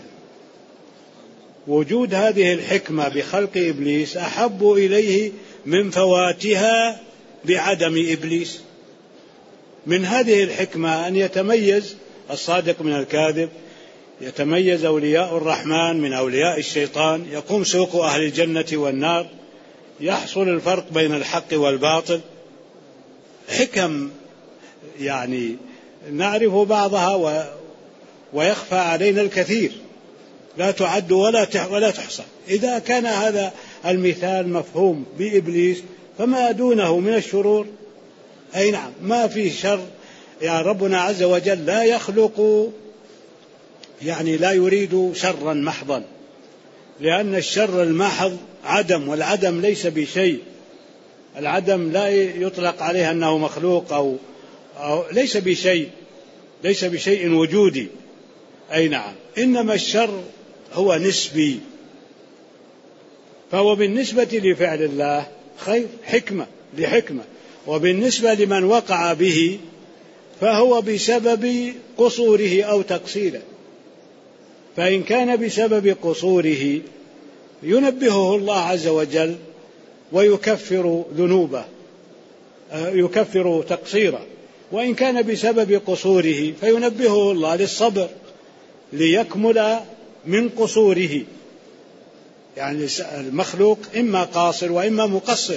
وجود هذه الحكمة بخلق إبليس أحب إليه من فواتها بعدم إبليس. من هذه الحكمة أن يتميز الصادق من الكاذب، يتميز أولياء الرحمن من أولياء الشيطان، يقوم سوق أهل الجنة والنار، يحصل الفرق بين الحق والباطل. حكم يعني نعرف بعضها ويخفى علينا الكثير، لا تعد ولا تحصى. إذا كان هذا المثال مفهوم بإبليس فما دونه من الشرور. أي نعم، ما في شر. يعني ربنا عز وجل لا يخلق، يعني لا يريد شرا محضا، لأن الشر المحض عدم، والعدم ليس بشيء. العدم لا يطلق عليه أنه مخلوق أو ليس بشيء وجودي. أي نعم. إنما الشر هو نسبي، فهو بالنسبة لفعل الله خير لحكمة، وبالنسبة لمن وقع به فهو بسبب قصوره أو تقصيره. فإن كان بسبب قصوره ينبهه الله عز وجل ويكفر ذنوبه، يكفر تقصيره. وإن كان بسبب قصوره فينبهه الله للصبر ليكمل من قصوره. يعني المخلوق إما قاصر وإما مقصر،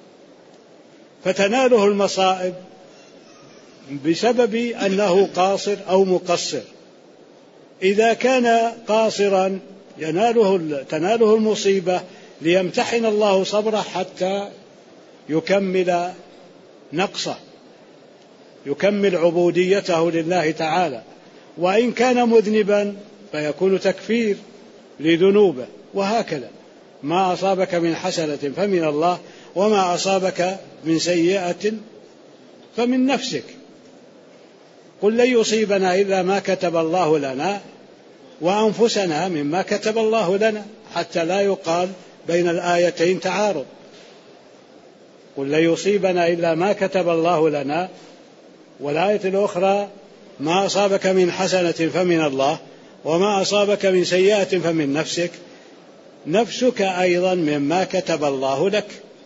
فتناله المصائب بسبب أنه قاصر أو مقصر. إذا كان قاصرا تناله المصيبة ليمتحن الله صبره حتى يكمل نقصه، يكمل عبوديته لله تعالى. وإن كان مذنبا فيكون تكفير لذنوبه. وهكذا ما أصابك من حسنة فمن الله، وما أصابك من سيئة فمن نفسك. قل لن يصيبنا إلا ما كتب الله لنا وأنفسنا مما كتب الله لنا، حتى لا يقال بين الآيتين تعارض. قل لن يصيبنا إلا ما كتب الله لنا، والآية الأخرى ما أصابك من حسنة فمن الله وما أصابك من سيئة فمن نفسك. نفسك أيضا مما كتب الله لك.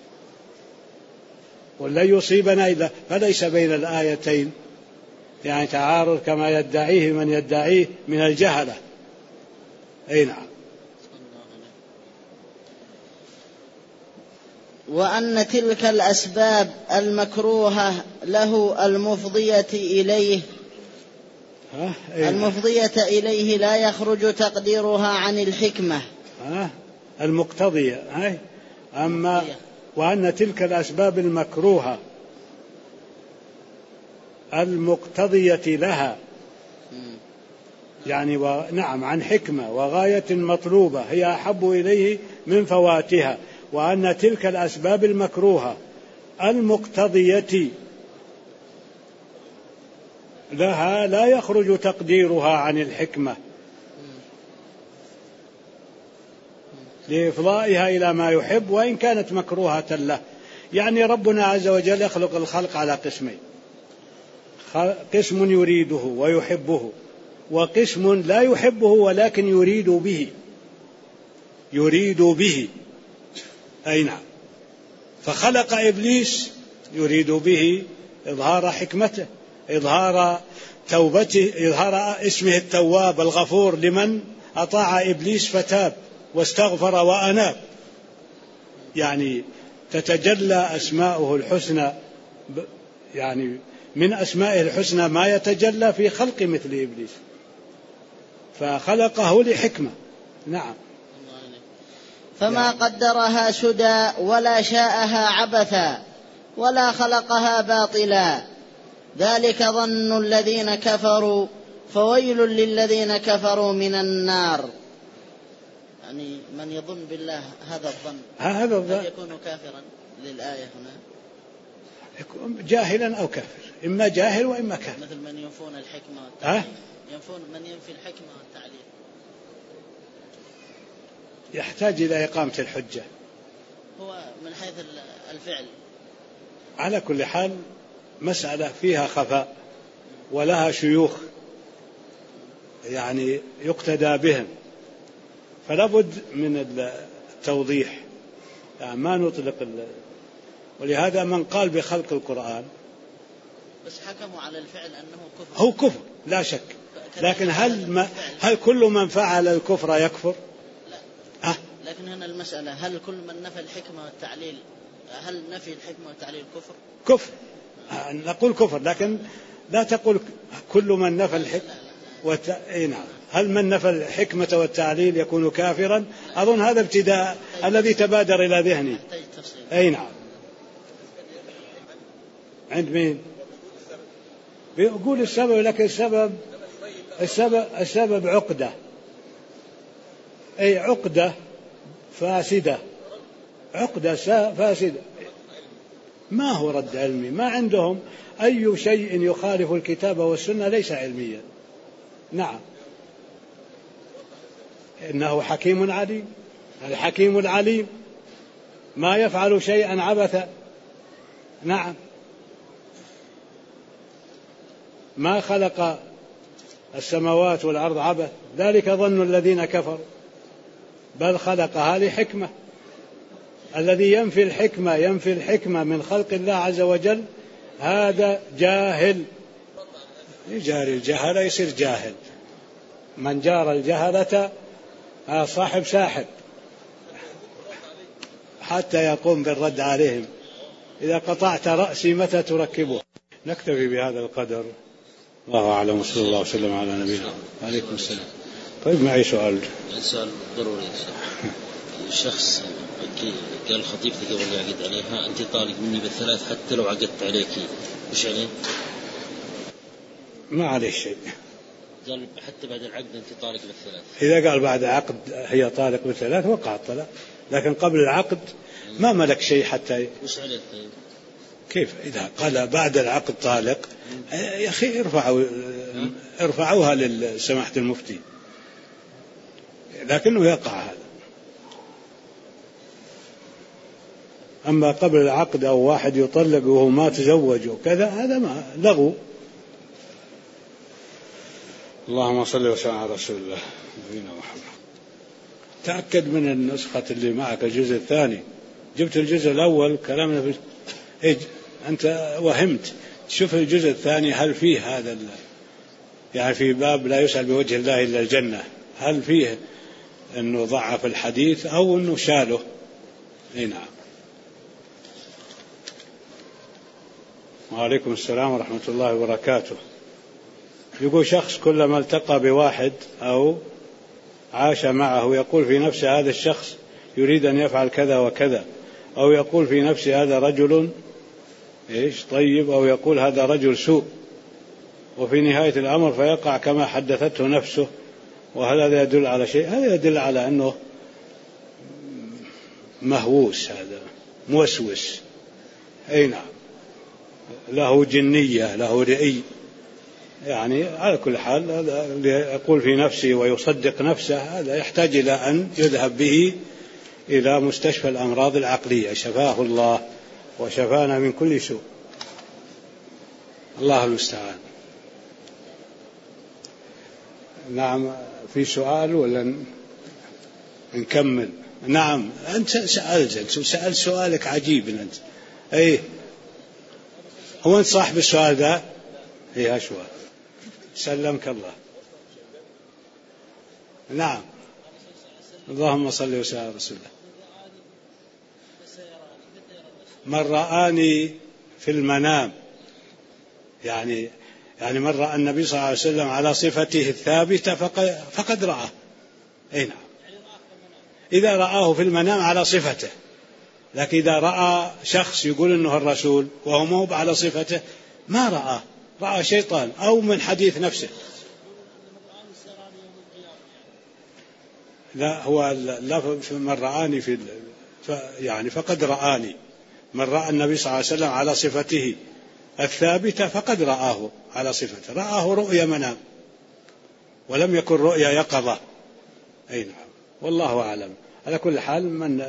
قل لن يصيبنا إلا، فليس بين الآيتين يعني تعارض كما يدعيه من يدعيه من الجهلة. أي نعم. وأن تلك الأسباب المكروهة له المفضية إليه لا يخرج تقديرها عن الحكمة المقتضية. أما وأن تلك الأسباب المكروهة المقتضية لها، يعني نعم عن حكمة وغاية مطلوبة هي أحب إليه من فواتها. وأن تلك الأسباب المكروهة المقتضية لها لا يخرج تقديرها عن الحكمة لإفضائها إلى ما يحب وإن كانت مكروهة له. يعني ربنا عز وجل يخلق الخلق على قسمين: قسم يريده ويحبه، وقسم لا يحبه ولكن يريد به. أي نعم. فخلق إبليس يريد به إظهار حكمته، إظهار توبته، إظهار اسمه التواب الغفور لمن أطاع إبليس فتاب واستغفر وأناب. يعني تتجلى أسماؤه الحسنى، يعني من أسمائه الحسنى ما يتجلى في خلق مثل إبليس، فخلقه لحكمة. نعم. فما قدرها سدى ولا شاءها عبثا ولا خلقها باطلا، ذلك ظن الذين كفروا فويل للذين كفروا من النار. يعني من يظن بالله هذا الظن هل يكون كافرا للآية هنا؟ جاهلا أو كافر، إما جاهل وإما كافر. مثل من ينفون الحكمة والتعليل، من ينفي الحكمة والتعليل يحتاج إلى إقامة الحجة. هو من حيث الفعل. على كل حال مسألة فيها خفاء ولها شيوخ يعني يقتدى بهم، فلا بد من التوضيح، يعني ما نطلق ولهذا من قال بخلق القرآن بس حكموا على الفعل أنه كفر. هو كفر لا شك، لكن هل كل من فعل الكفر يكفر؟ لا. لكن هنا المسألة هل كل من نفى الحكمة والتعليل، هل نفي الحكمة والتعليل كفر؟ كفر، نقول كفر، لكن لا تقول كل من نفى الحكمة نعم. هل من نفى الحكمة والتعليل يكون كافرا؟ أظن هذا ابتداء الذي تبادر إلى ذهني. أي نعم. عند مين؟ بيقول السبب، لكن السبب عقدة، أي عقدة فاسدة، عقدة فاسدة. ما هو رد علمي؟ ما عندهم أي شيء يخالف الكتاب والسنة ليس علميا. نعم. إنه حكيم عليم، الحكيم العليم ما يفعل شيئا عبثا. نعم. ما خلق السماوات والأرض عبث، ذلك ظن الذين كفروا، بل خلقها لحكمة. الذي ينفي الحكمة من خلق الله عز وجل هذا جاهل، يجاري الجهل يصير جاهل. من جار الجهلة صاحب ساحب حتى يقوم بالرد عليهم. إذا قطعت رأسي متى تركبه؟ نكتفي بهذا القدر، الله أعلم، صلى الله وسلم على نبينا. عليكم السلام. طيب معي سؤال ضروري. الشخص قال خطيبتي قبل يعقد عليها أنت طالق مني بالثلاث حتى لو عقدت عليك، وش عليه؟ ما عليه شيء. قال حتى بعد العقد أنت طالق بالثلاث. إذا قال بعد عقد هي طالق بالثلاث وقع الطلاق، لكن قبل العقد ما ملك شيء حتى. وش عليه طيب؟ كيف إذا قال بعد العقد طالق؟ يا أخي ارفعوها لسماحة المفتي، لكنه يقع هذا. أما قبل العقد أو واحد يطلق وهو ما تزوج وكذا، هذا ما لغو. اللهم صل وسلم على رسول الله نبينا محمد. تأكد من النسخة اللي معك الجزء الثاني، جبت الجزء الأول كلامنا في أنت وهمت. شوف الجزء الثاني هل فيه هذا يعني في باب لا يسأل بوجه الله إلا الجنة، هل فيه أنه ضعف الحديث أو أنه شاله؟ نعم. وعليكم السلام ورحمة الله وبركاته. يقول شخص كلما التقى بواحد أو عاش معه يقول في نفسه هذا الشخص يريد أن يفعل كذا وكذا، أو يقول في نفسه هذا رجل طيب، أو يقول هذا رجل سوء، وفي نهاية الأمر فيقع كما حدثته نفسه. وهل هذا يدل على شيء؟ هذا يدل على أنه مهووس، هذا موسوس. أي نعم، له جنية، له رئي. يعني على كل حال هذا اللي يقول في نفسه ويصدق نفسه هذا يحتاج إلى أن يذهب به إلى مستشفى الأمراض العقلية، شفاه الله وشفانا من كل سوء. الله المستعان. نعم، في سؤال ولا نكمل؟ نعم أنت سألت سؤالك عجيب أنت. أي هو أنت صاحب السؤال ذا؟ إيه أشوى سلمك الله. نعم اللهم صل وسلم على رسول الله. من رآني في المنام يعني من رأى النبي صلى الله عليه وسلم على صفته الثابتة فقد رآه. أي نعم إذا رآه في المنام على صفته، لكن إذا رأى شخص يقول إنه الرسول وهو مو على صفته ما رآه، رأى شيطان أو من حديث نفسه. لا هو لا من رآني يعني فقد رآني. من رأى النبي صلى الله عليه وسلم على صفته الثابتة فقد رآه على صفته، رآه رؤيا منام ولم يكن رؤيا يقظة. أي نعم والله أعلم. على كل حال من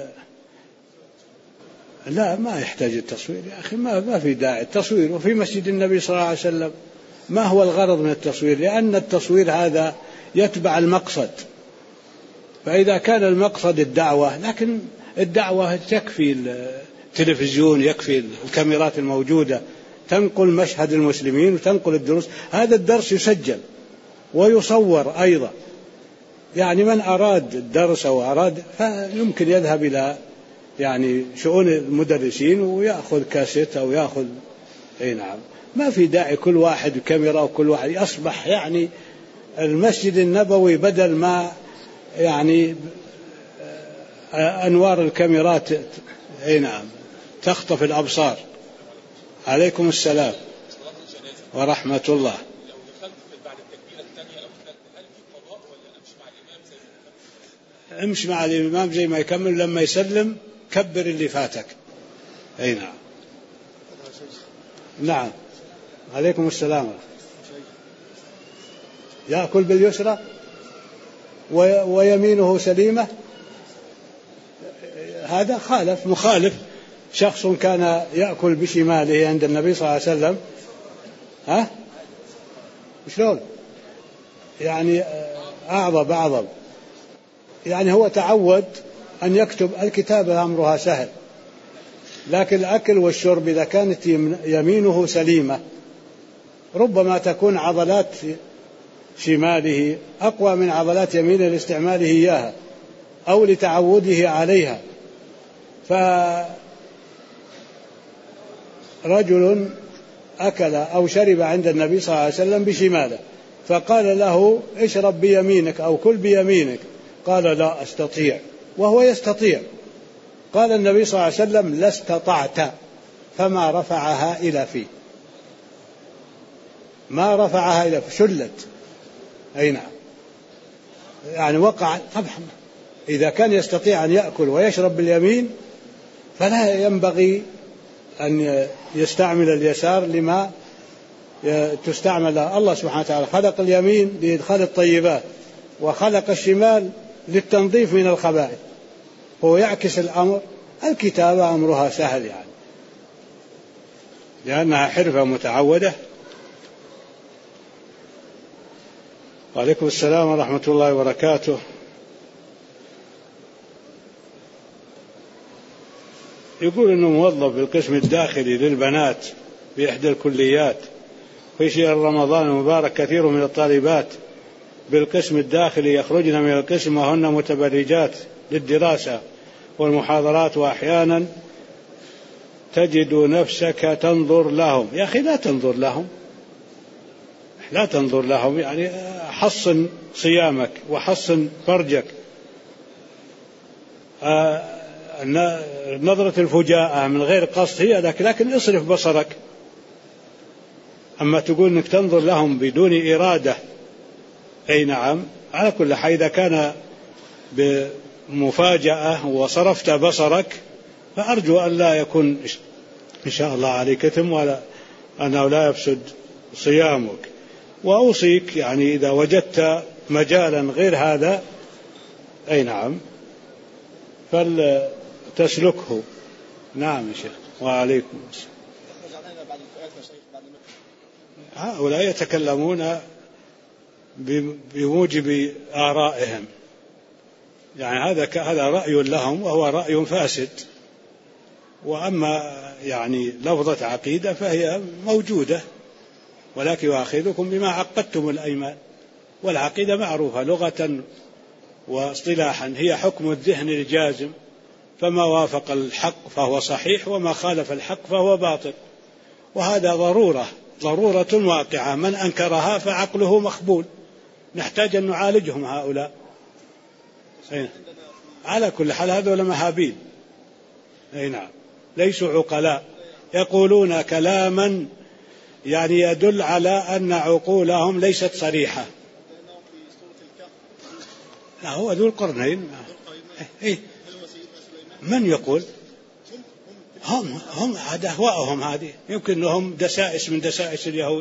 لا ما يحتاج التصوير يا أخي، ما في داعي التصوير. وفي مسجد النبي صلى الله عليه وسلم ما هو الغرض من التصوير؟ لأن التصوير هذا يتبع المقصد، فإذا كان المقصد الدعوة، لكن الدعوة تكفي التلفزيون، يكفي الكاميرات الموجودة تنقل مشهد المسلمين وتنقل الدروس. هذا الدرس يسجل ويصور أيضا، يعني من أراد الدرس أو أراد فيمكن يذهب إلى يعني شؤون المدرسين ويأخذ كاسيت أو يأخذ. أي نعم ما في داعي كل واحد كاميرا وكل واحد. أصبح يعني المسجد النبوي بدل ما يعني أنوار الكاميرات أي نعم تخطف الأبصار. عليكم السلام ورحمة الله. امشي مع الإمام زي ما يكمل، لما يسلم كبر اللي فاتك. أي نعم. نعم عليكم السلام. يأكل باليسرى ويمينه سليمة، هذا مخالف. شخص كان يأكل بشماله عند النبي صلى الله عليه وسلم، شلون يعني أعظم يعني هو تعود أن يكتب. الكتابة أمرها سهل، لكن الأكل والشرب إذا كانت يمينه سليمة ربما تكون عضلات شماله أقوى من عضلات يمينه لاستعماله إياها أو لتعوده عليها. فرجل أكل أو شرب عند النبي صلى الله عليه وسلم بشماله، فقال له اشرب بيمينك أو كل بيمينك، قال لا أستطيع، وهو يستطيع. قال النبي صلى الله عليه وسلم لا استطعت، فما رفعها إلى فيه، ما رفعها إلى فيه، شلت. أي نعم يعني وقع. طبعا إذا كان يستطيع أن يأكل ويشرب باليمين فلا ينبغي أن يستعمل اليسار لما تستعمل. الله سبحانه وتعالى خلق اليمين لإدخال الطيبات وخلق الشمال للتنظيف من الخبائث، هو يعكس الأمر. الكتابة أمرها سهل يعني لأنها حرفة متعودة. وعليكم السلام ورحمة الله وبركاته. يقول إنه موظف بالقسم الداخلي للبنات في إحدى الكليات في شهر رمضان المبارك، كثير من الطالبات بالقسم الداخلي يخرجن من القسم وهن متبرجات للدراسة والمحاضرات، وأحيانا تجد نفسك تنظر لهم. يا أخي لا تنظر لهم، لا تنظر لهم، يعني حصن صيامك وحصن فرجك. نظرة الفجاءة من غير قصد هي ذاك، لكن اصرف بصرك. أما تقول أنك تنظر لهم بدون إرادة، أي نعم على كل حال إذا كان بمفاجأة وصرفت بصرك فأرجو أن لا يكون إن شاء الله عليك إثم، ولا أنه لا يفسد صيامك. وأوصيك يعني إذا وجدت مجالا غير هذا أي نعم فلتسلكه. نعم يا شيخ. وعليكم السلام. هؤلاء يتكلمون بموجب آرائهم، يعني هذا رأي لهم وهو رأي فاسد. وأما يعني لفظة عقيدة فهي موجودة، ولكن يؤاخذكم بما عقدتم الأيمان. والعقيدة معروفة لغة واصطلاحا هي حكم الذهن الجازم، فما وافق الحق فهو صحيح وما خالف الحق فهو باطل. وهذا ضرورة واقعة، من أنكرها فعقله مخبول. نحتاج أن نعالجهم هؤلاء. على كل حال هذول مهابيل، أي نعم، ليسوا عقلاء، يقولون كلاما يعني يدل على أن عقولهم ليست صريحة. لا، هو ذو القرنين. من يقول؟ هم هذا أهواءهم، هذه يمكن لهم دسائس من دسائس اليهود.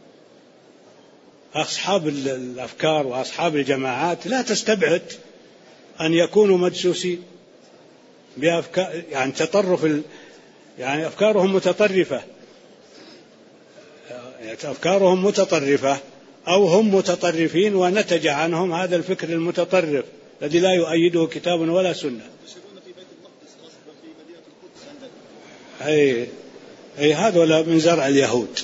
أصحاب الأفكار وأصحاب الجماعات لا تستبعد أن يكونوا مدسوسين بأفكار، يعني تطرف، يعني أفكارهم متطرفة أو هم متطرفين ونتج عنهم هذا الفكر المتطرف الذي لا يؤيده كتاب ولا سنة. أي هذا من زرع اليهود.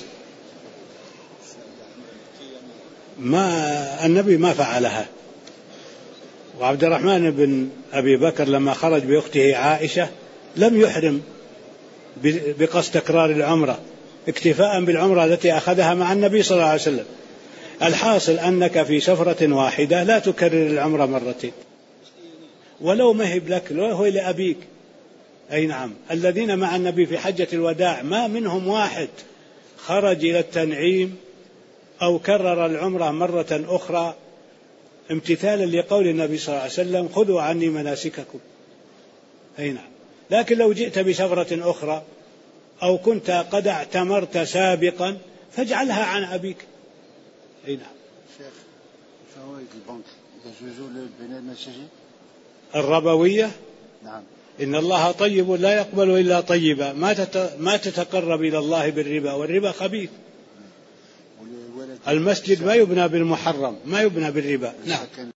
النبي ما فعلها. وعبد الرحمن بن أبي بكر لما خرج بأخته عائشة لم يحرم بقصد تكرار العمرة، اكتفاء بالعمرة التي أخذها مع النبي صلى الله عليه وسلم. الحاصل أنك في سفرة واحدة لا تكرر العمرة مرتين، ولو مهب لك، لو هو لأبيك. أي نعم، الذين مع النبي في حجة الوداع ما منهم واحد خرج إلى التنعيم أو كرر العمرة مرة أخرى امتثالا لقول النبي صلى الله عليه وسلم: خذوا عني مناسككم. أي نعم. لكن لو جئت بسفرة أخرى أو كنت قد اعتمرت سابقا فاجعلها عن أبيك. أي نعم. شيخ، فوائد البنك يجوز البناء المساجد الربوية؟ نعم. إن الله طيب لا يقبل إلا طيبا، ما تتقرب إلى الله بالربا، والربا خبيث. المسجد ما يبنى بالمحرم، ما يبنى بالربا. نعم.